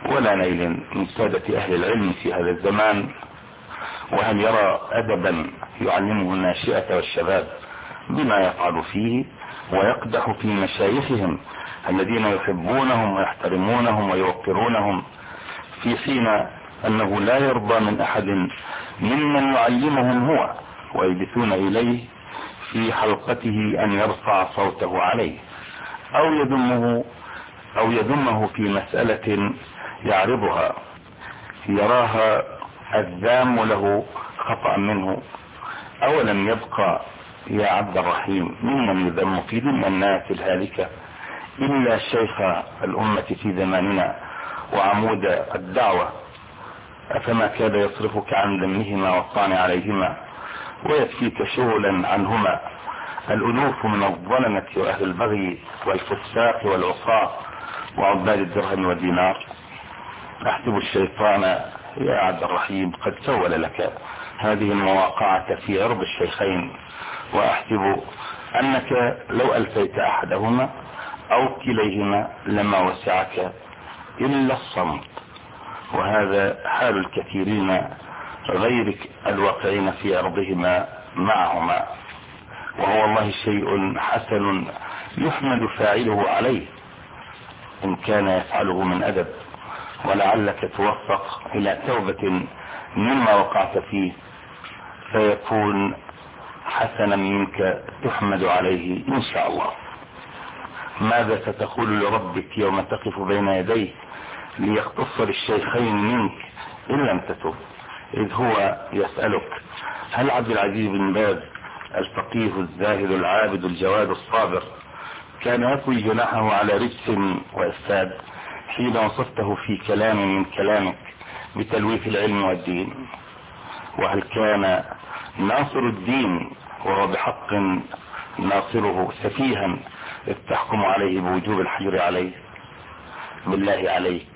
[SPEAKER 7] ولا نيل من سادة أهل العلم في هذا الزمان؟ وهل يرى أدبا يعلمه الناشئة والشباب بما يفعل فيه ويقدح في مشايخهم الذين يحبونهم ويحترمونهم ويوقرونهم، في حين أنه لا يرضى من أحد ممن يعلمهم هو ويجلسون إليه في حلقته أن يرفع صوته عليه أو يذمه أو يذمه في مسألة يعرضها يراها الذام له خطأ منه. أولم يبقى يا عبد الرحيم ممن يذم في ذم الناس الهالكة إلا شيخ الأمة في زماننا وعمود الدعوة، أفما كاد يصرفك عن ذمهما والطعن عليهما ويكفيك شغلا عنهما الألوف من الظلمة وأهل البغي والفساق والعصاة وعباد الدرهم والدينار؟ أحسب الشيطان يا عبد الرحيم قد سول لك هذه المواقعة في عرض الشيخين، وأحسب أنك لو ألفيت أحدهما أو كليهما لما وسعك إلا الصمت، وهذا حال الكثيرين غيرك الواقعين في عرضهما معهما، وهو والله شيء حسن يحمد فاعله عليه إن كان يفعله من أدب، ولعلك توفق إلى توبة مما وقعت فيه فيكون حسنا منك تحمد عليه إن شاء الله. ماذا ستقول لربك يوم تقف بين يديه ليختص للشيخين منك إن لم تتب، إذ هو يسألك هل عبد العزيز بن باز الفقيه الزاهد العابد الجواد الصابر كان يطوي جناحه على رجس وإفساد حين وصفته في كلام من كلامك بتلويث العلم والدين؟ وهل كان ناصر الدين وهو بحق ناصره سفيها إذ تحكم عليه بوجوب الحجر عليه؟ بالله عليك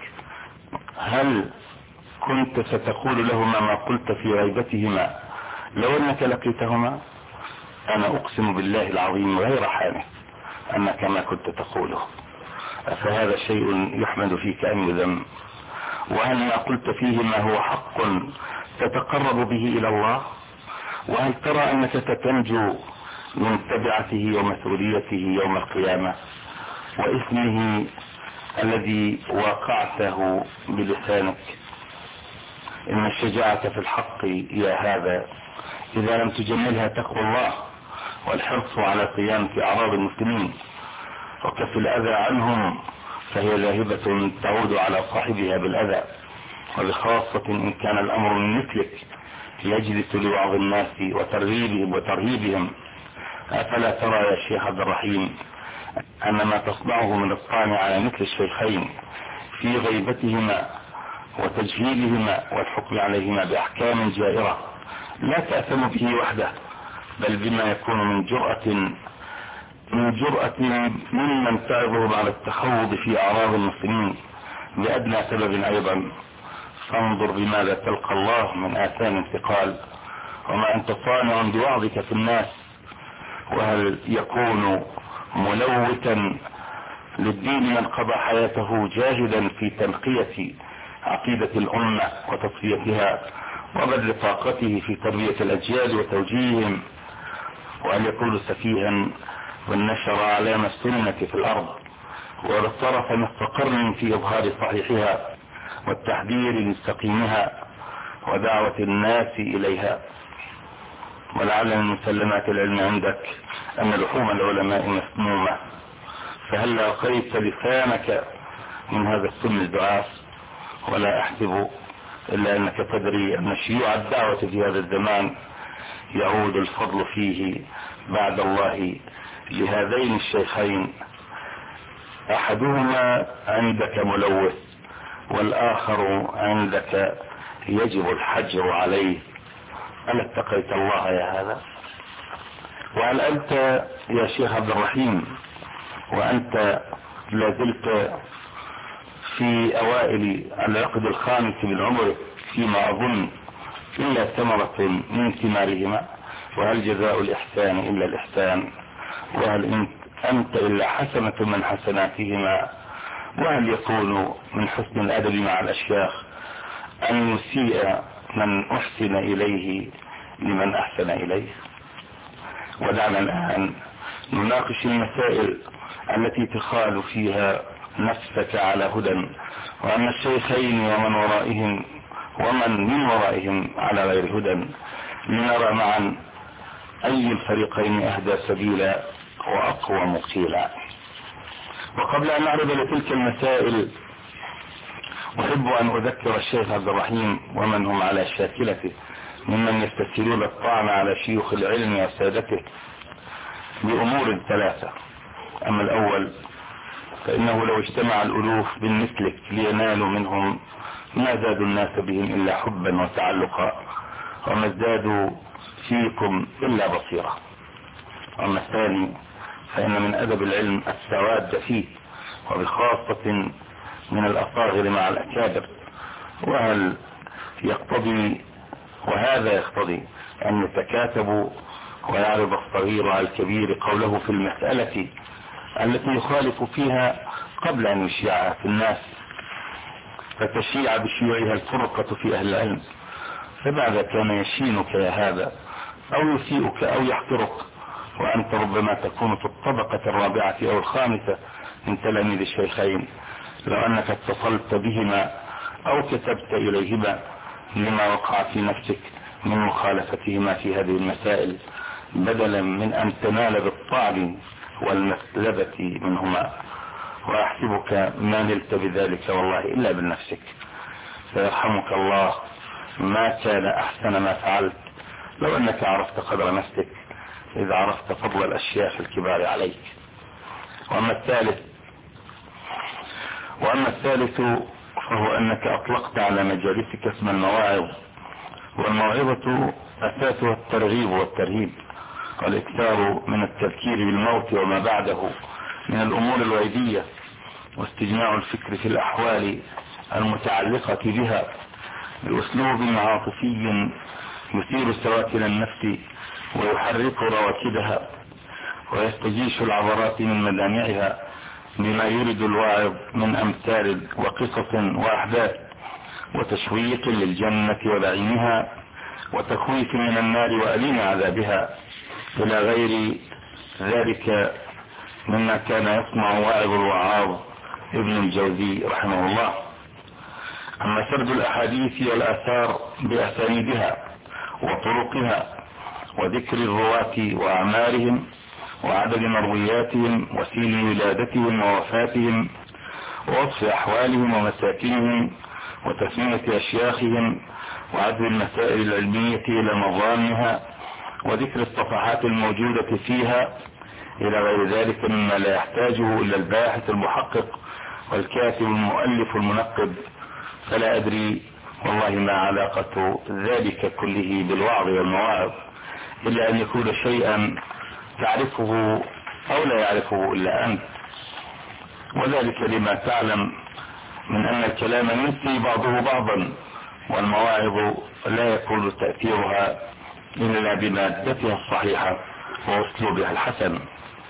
[SPEAKER 7] هل كنت ستقول لهما ما قلت في غيبتهما لو أنك لقيتهما؟ أنا أقسم بالله العظيم غير حانث أنك ما كنت تقوله، فهذا شيء يحمد فيك أن يذم؟ وهل ما قلت فيه ما هو حق تتقرب به إلى الله؟ وهل ترى أنك ستنجو من تبعته ومسؤوليته يوم القيامة وإثمه الذي واقعته بلسانك؟ إن الشجاعة في الحق يا هذا إذا لم تجملها تقوى الله والحرص على صيانة أعراض المسلمين وكف الأذى عنهم، فهي ذاهبة تعود على صاحبها بالأذى، وبخاصة إن كان الأمر من مثلك يجلس لوعظ الناس وترغيبهم وترهيبهم. أفلا ترى يا شيخ عبد الرحيم أن ما تصنعه من الطعن على مثل الشيخين في غيبتهما وتجهيلهما والحكم عليهما بأحكام جائرة لا تأثم به وحده، بل بما يكون من جرأة من جرأة ممن تعظهم على التخوض في أعراض المسلمين بأدنى سبب أيضا؟ فانظر بماذا تلقى الله من آثام ثقال، وما أنت صانع بوعظك في الناس. وهل يكون ملوثا للدين من قضى حياته جاهدا في تنقية عقيدة الأمة وتصفيتها وبذل طاقته في تربية الأجيال وتوجيههم؟ وأن يكون سفيها والنشر علامة السنة في الأرض واتصرف نصف قرن في إظهار صحيحها والتحذير لسقيمها ودعوة الناس إليها؟ ولعل من مسلمات العلم عندك أن لحوم العلماء مسمومة، فهل لقيت لسانك من هذا السم الدعاس؟ ولا أحسب إلا أنك تدري أن شيوع الدعوة في هذا الزمان يعود الفضل فيه بعد الله لهذين الشيخين، أحدهما عندك ملوث والآخر عندك يجب الحجر عليه. ألا اتقيت الله يا هذا؟ وهل أنت يا شيخ عبد الرحيم وأنت لازلت في أوائل العقد الخامس من عمرك فيما أظن إلا ثمرة من ثمارهما؟ وهل جزاء الإحسان إلا الإحسان؟ وهل أنت إلا حسنة من حسناتهما؟ وهل يكون من حسن الأدب مع الأشياخ أن يسيء من أحسن إليه لمن أحسن إليه؟ ودعنا الآن نناقش المسائل التي تخال فيها نفسك على هدى، وأن الشيخين ومن ورائهم ومن من ورائهم على غير هدى، لنرى معا أي الفريقين أهدى سبيلا وأقوى مقيلا. وقبل أن نعرض لتلك المسائل أحب أن أذكر الشيخ عبد الرحيم ومن هم على شاكلته ممن يستسهلون الطعن على شيوخ العلم وسادته بأمور ثلاثة. أما الأول فإنه لو اجتمع الألوف بالمثلك لينالوا منهم ما زادوا الناس بهم إلا حبا وتعلقا، وما ازدادوا فيكم إلا بصيرة. أما الثاني فإن من أدب العلم السواد فيه، وبخاصة من الأصاغر مع الأكابر، وهل يقتضي وهذا يقتضي أن يتكاتبوا ويعرض الصغير على الكبير قوله في المسألة التي يخالف فيها قبل أن يشيعها في الناس، فتشيع بشيوعها الفرقة في أهل العلم، فماذا كان يشينك يا هذا أو يسيئك أو يحقرك وأنت ربما تكون في الطبقة الرابعة أو الخامسة من تلاميذ الشيخين، لو أنك اتصلت بهما أو كتبت إليهما لما وقع في نفسك من مخالفتهما في هذه المسائل، بدلا من أن تنال بالطعن والمسلبة منهما. وأحسبك ما نلت بذلك والله إلا بنفسك، فيرحمك الله ما كان أحسن ما فعلت لو أنك عرفت قدر نفسك إذا عرفت فضل الأشياخ الكبار عليك. وأما الثالث وأما الثالث فهو أنك أطلقت على مجالسك اسم المواعظ، والموعظة أساسها الترغيب والترهيب والإكثار من التذكير بالموت وما بعده من الأمور الغيبية، واستجماع الفكر في الأحوال المتعلقة بها بأسلوب عاطفي يثير سواكن النفس ويحرك رواكدها ويستجيش العبرات من مدامعها بما يرد الواعظ من أمثال وقصص وأحداث وتشويق للجنة ونعيمها وتخويف من النار وأليم عذابها إلى غير ذلك مما كان يصنع واعظ الوعاظ ابن الجوزي رحمه الله. أما سرد الأحاديث والآثار بأسانيدها وطرقها وذكر الرواة وأعمارهم وعدد مروياتهم وسين ولادتهم ووفاتهم ووصف أحوالهم ومساكنهم وتسمية أشياخهم وعدد المسائل العلمية إلى مظانها وذكر الصفحات الموجودة فيها إلى غير ذلك مما لا يحتاجه إلا الباحث المحقق والكاتب المؤلف المنقب، فلا أدري والله ما علاقة ذلك كله بالوعظ والمواعظ، إلا أن يكون شيئا تعرفه أو لا يعرفه إلا أنت، وذلك لما تعلم من أن الكلام ينسي بعضه بعضا، والمواعظ لا يكون تأثيرها إلا بمادتها الصحيحة وأسلوبها الحسن.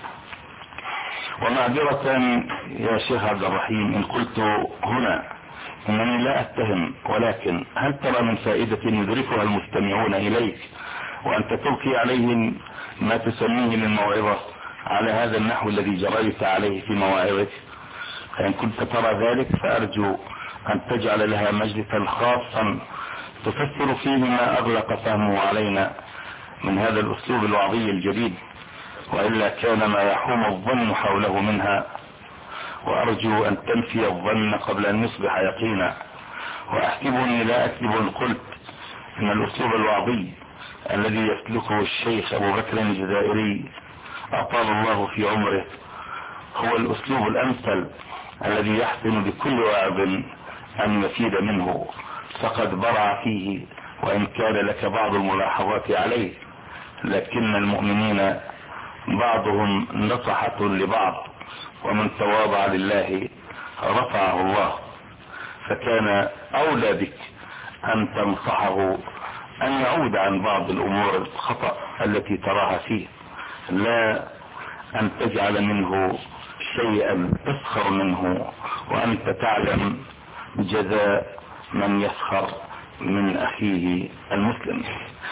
[SPEAKER 7] ومعذرة يا شيخ عبد الرحيم إن قلت هنا إنني لا أتهم، ولكن هل ترى من فائدة يدركها المستمعون إليك وأنت تلقي عليهم ما تسميه من موعظة على هذا النحو الذي جريت عليه في مواعظك؟ فإن كنت ترى ذلك فأرجو أن تجعل لها مجلسا خاصا تفسر فيه ما أغلق فهمه علينا من هذا الأسلوب الوعظي الجديد، وإلا كان ما يحوم الظن حوله منها، وأرجو أن تنفي الظن قبل أن يصبح يقينا. وأحسبني لا أكذب إن قلت إن الأسلوب الوعظي الذي يسلكه الشيخ أبو بكر الجزائري أطال الله في عمره هو الأسلوب الأمثل الذي يحسن بكل واعظ أن يفيد منه، فقد برع فيه وإن كان لك بعض الملاحظات عليه، لكن المؤمنين بعضهم نصحة لبعض، ومن تواضع لله رفعه الله، فكان أولى بك أن تنصحه أن يعود عن بعض الأمور الخطأ التي تراها فيه، لا أن تجعل منه شيئا تسخر منه وأنت تعلم جزاء من يسخر من أخيه المسلم.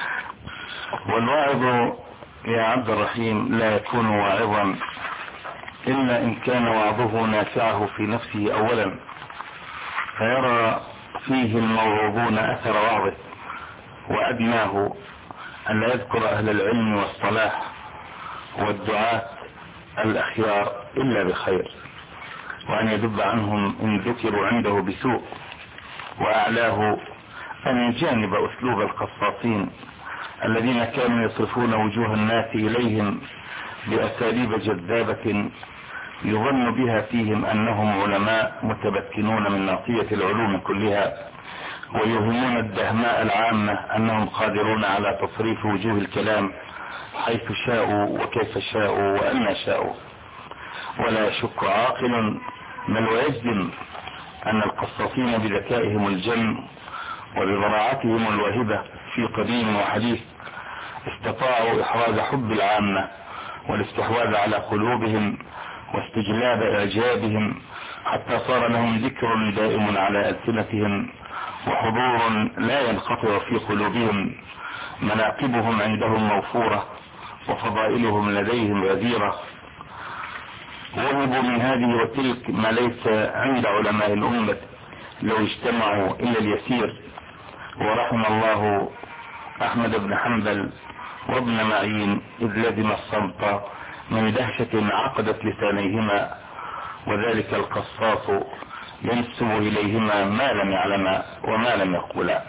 [SPEAKER 7] والواعظ يا عبد الرحيم لا يكون واعظا إلا إن كان وعظه نافعه في نفسه أولا، فيرى فيه الموعظون أثر وعظه، وأدناه أن لا يذكر أهل العلم والصلاح والدعاة الأخيار إلا بخير، وأن يدب عنهم إن ذكروا عنده بسوء، وأعلاه أن يجانب أسلوب القصاصين الذين كانوا يصرفون وجوه الناس إليهم بأساليب جذابة يظن بها فيهم أنهم علماء متمكنون من ناصية العلوم كلها، ويوهمون الدهماء العامة أنهم قادرون على تصريف وجوه الكلام حيث شاءوا وكيف شاءوا وأن شاءوا. ولا يشك عاقل بل ويجزم أن القصاصين بذكائهم الجم وببراعتهم الواهبة في قديم وحديث استطاعوا إحراز حب العامة والاستحواذ على قلوبهم واستجلاب إعجابهم، حتى صار لهم ذكر دائم على ألسنتهم وحضور لا ينقطع في قلوبهم. مناقبهم عندهم موفورة وفضائلهم لديهم غزيرة، وهبوا من هذه وتلك ما ليس عند علماء الأمة لو اجتمعوا إلا اليسير. ورحم الله أحمد بن حنبل وابن معين إذ لزم الصمت من دهشة عقدت لسانيهما، وذلك القصاص ينسب إليهما ما لم يعلما وما لم يقولا.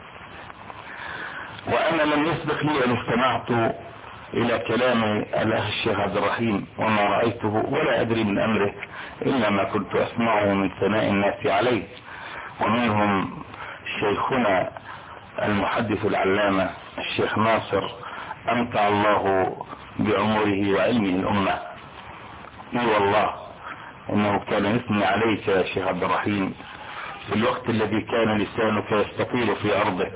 [SPEAKER 7] وأنا لم يسبق لي أن استمعت إلى كلام الأخ الشيخ عبد الرحيم وما رأيته ولا أدري من أمره إلا ما كنت أسمعه من ثناء الناس عليه، ومنهم شيخنا المحدث العلامة الشيخ ناصر أمتع الله بعمره وعلمه الأمة. اي والله انه كان يثني عليك يا شيخ عبد الرحيم في الوقت الذي كان لسانك يستطيل في أرضك،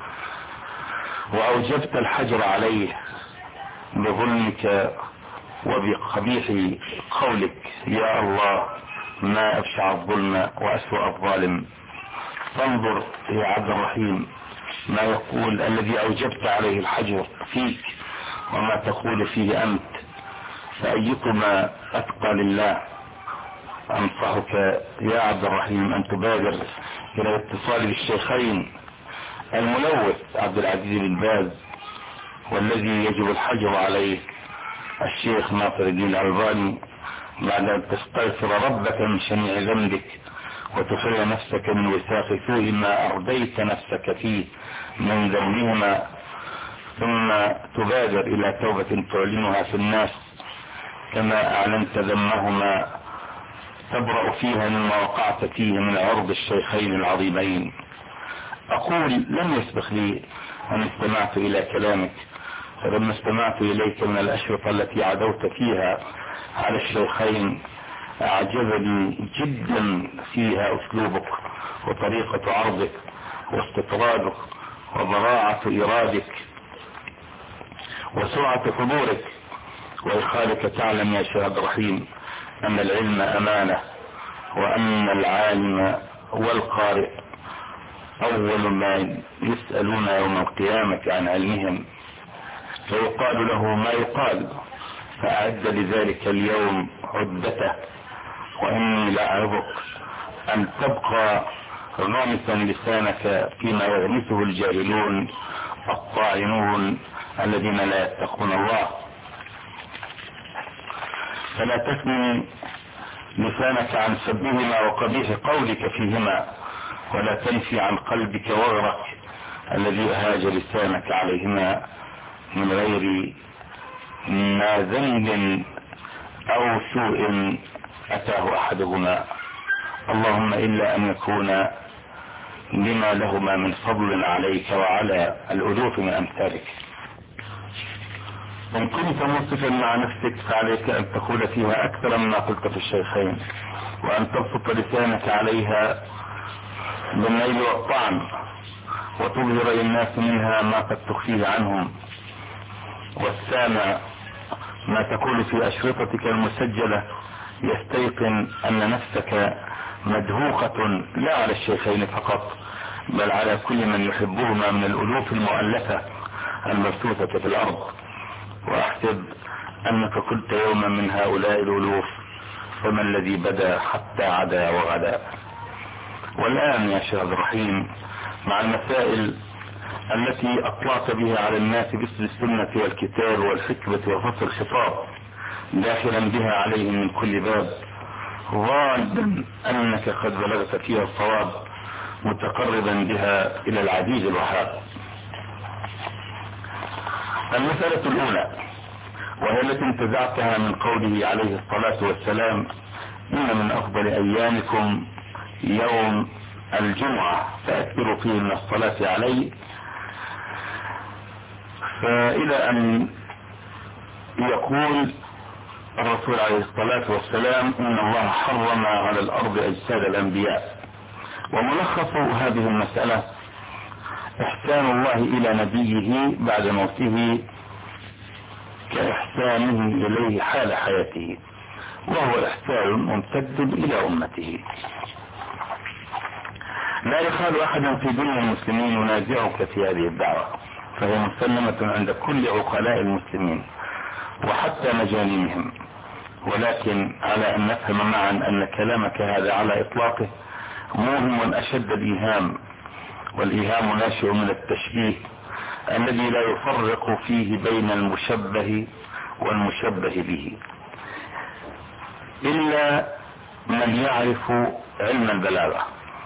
[SPEAKER 7] وأوجبت الحجر عليه بظلمك وبقبيح قولك يا الله ما أبشع الظلم وأسوأ الظالم. فانظر يا عبد الرحيم ما يقول الذي أوجبت عليه الحجر فيك وما تقول فيه أنت، فأيكما أتقى لله. أنصحك يا عبد الرحيم أن تبادر إلى الاتصال بالشيخين الملوث عبد العزيز بن باز والذي يجب الحجر عليه الشيخ ناصر الدين الألباني، بعد أن تستغفر ربك من شنيع ذنبك وتحرر نفسك من وثاق سوء ما أرضيت نفسك فيه من ذنبهما، ثم تبادر إلى توبة تعلنها في الناس كما أعلنت ذمهما تبرأ فيها مما وقعت فيه من عرض الشيخين العظيمين. أقول لم يسبق لي أن استمعت إلى كلامك، فلما استمعت إليك من الأشرطة التي عدوت فيها على الشيخين أعجبني جدا فيها أسلوبك وطريقة عرضك واستطرادك وبراعة إرادك وسرعة حضورك وإخالك. تعلم يا شيخ عبد الرحيم أن العلم أمانة، وأن العالم والقارئ أول ما يسألون يوم القيامة عن علمهم، فيقال له ما يقال، فأعد لذلك اليوم عدته. وإني لأعظك أن تبقى غامسا لسانك فيما يغمسه الجاهلون الطاعنون الذين لا يتقون الله، فلا تثني لسانك عن سبهما وقبيح قولك فيهما، ولا تنفي عن قلبك وغرك الذي أهاج لسانك عليهما من غير ما ذنب أو سوء أتاه أحدهما، اللهم إلا أن يكون بما لهما من فضل عليك وعلى الألوف من أمثالك. إن كنت منصفا مع نفسك فعليك أن تقول فيها أكثر مما قلت في الشيخين، وأن تبسط لسانك عليها بالنيل والطعن، وتظهر للناس منها ما قد تخفيه عنهم، والسامع ما تقول في أشرطتك المسجلة يستيقن أن نفسك مدهوقة لا على الشيخين فقط بل على كل من يحبهما من الألوف المؤلفة المبثوثة في الأرض. وأحسب أنك قلت يوما من هؤلاء الألوف فما الذي بدا حتى عدا وغدا. والآن يا شيخ عبد الرحيم مع المسائل التي أطلعت بها على الناس باسم السنة والكتاب والحكمة وفصل الخطاب داخلا بها عليهم من كل باب ظانا أنك قد بلغت فيها الصواب متقربا بها إلى العزيز الوهاب. المسألة الأولى وهي التي انتزعتها من قوله عليه الصلاة والسلام إن من أفضل أيامكم يوم الجمعة فأكثروا فيه من الصلاة عليه، فإلى أن يقول الرسول عليه الصلاة والسلام إن الله حرم على الأرض أجساد الأنبياء. وملخص هذه المسألة إحسان الله إلى نبيه بعد موته كإحسانه إليه حال حياته، وهو إحسان ممتد إلى أمته. لا يخال أحدا في دنيا المسلمين ينازعك في هذه الدعوة، فهي مسلمة عند كل عقلاء المسلمين وحتى مجانينهم، ولكن على أن نفهم معا أن كلامك هذا على إطلاقه موهم أشد الإيهام، والإيهام ناشئ من التشبيه الذي لا يفرق فيه بين المشبه والمشبه به إلا من يعرف علم البلاغة.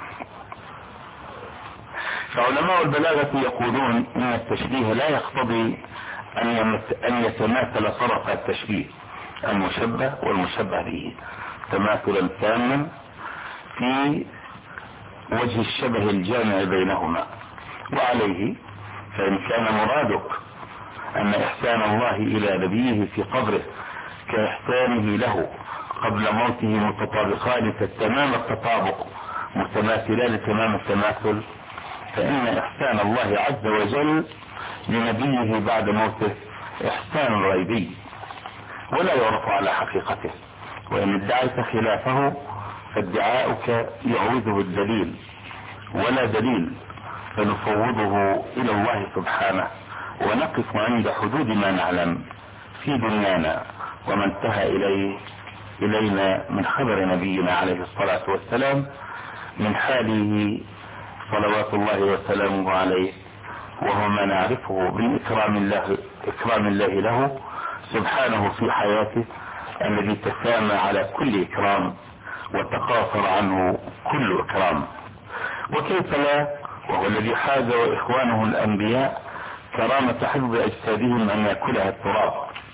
[SPEAKER 7] فعلماء البلاغة يقولون إن التشبيه لا يقتضي أن يتماثل طرف التشبيه المشبه والمشبه به تماثلا تاما في وجه الشبه الجامع بينهما. وعليه فإن كان مرادك أن إحسان الله إلى نبيه في قبره كإحسانه له قبل موته متطابقان تمام التطابق متماثلان تمام التماثل، فإن إحسان الله عز وجل لنبيه بعد موته إحسان غيبي ولا يعرف على حقيقته، وإن ادعيت خلافه فادعاؤك يعوزه الدليل ولا دليل، فنفوضه إلى الله سبحانه ونقف عند حدود ما نعلم في دنيانا وما انتهى إليه إلينا من خبر نبينا عليه الصلاة والسلام من حاله صلوات الله وسلامه عليه، وهو ما نعرفه من إكرام الله, إكرام الله له سبحانه في حياته الذي تسامى على كل إكرام وتقاصر عنه كل إكرام. وكيف لا وهو الذي حاز وإخوانه الأنبياء كرامة حفظ أجسادهم أن يأكلها التراب.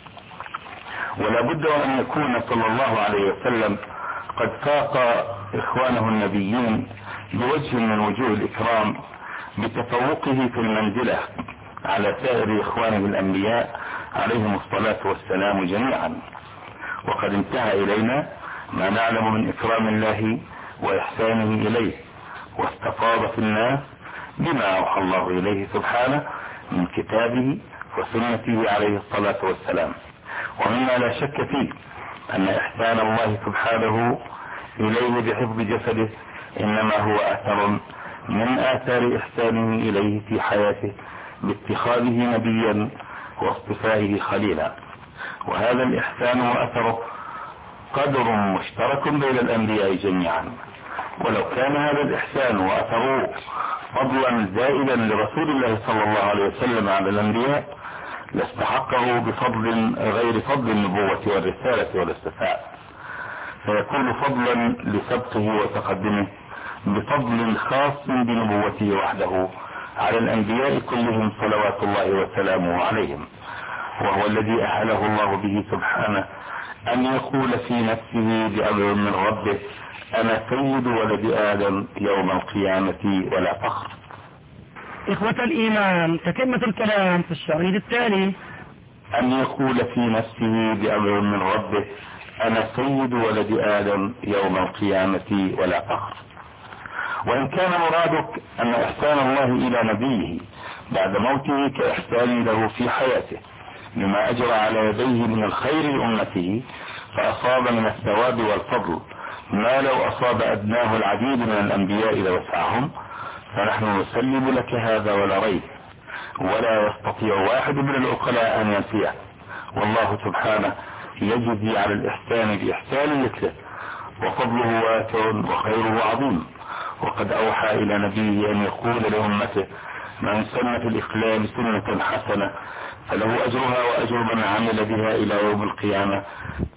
[SPEAKER 7] ولا بد أن يكون صلى الله عليه وسلم قد فاق إخوانه النبيين بوجه من وجوه الإكرام بتفوقه في المنزلة على سائر إخوانه الأنبياء عليهم الصلاة والسلام جميعا. وقد انتهى إلينا ما نعلم من إكرام الله وإحسانه إليه، واستفاض في الناس بما أوحى الله إليه سبحانه من كتابه وسنته عليه الصلاة والسلام. ومما لا شك فيه أن إحسان الله سبحانه إليه بحفظ جسده إنما هو أثر من آثار إحسانه إليه في حياته باتخاذه نبيا واصطفائه خليلا. وهذا الإحسان وأثره قدر مشترك بين الأنبياء جميعا، ولو كان هذا الإحسان وأثره فضلا زائدا لرسول الله صلى الله عليه وسلم على الأنبياء لاستحقه بفضل غير فضل النبوة والرسالة والاصطفاء، فيكون فضلا لسبقه وتقدمه بفضل خاص بنبوته وحده على الأنبياء كلهم صلوات الله وسلامه عليهم. وهو الذي أهله الله به سبحانه أن يقول في نفسه بأمر من ربه أنا سيد ولد آدم يوم القيامة ولا فخر.
[SPEAKER 1] إخوة الإيمان، تتمة الكلام في الشريط التالي.
[SPEAKER 7] أن يقول في نفسه بأمر من ربه أنا سيد ولد آدم يوم القيامة ولا فخر. وإن كان مرادك أن إحسان الله إلى نبيه بعد موته كإحسان له في حياته بما أجرى على يديه من الخير لأمته فأصاب من الثواب والفضل ما لو أصاب أدناه العديد من الأنبياء لوسعهم، فنحن نسلم لك هذا ولا ريب، ولا يستطيع واحد من العقلاء أن ينفيه، والله سبحانه يجزي على الإحسان بإحسان مثله، وفضله واسع وخيره عظيم. وقد أوحى إلى نبيه أن يقول لأمته: من سن في الإسلام سنة حسنة فله أجرها وأجر من عمل بها إلى يوم القيامة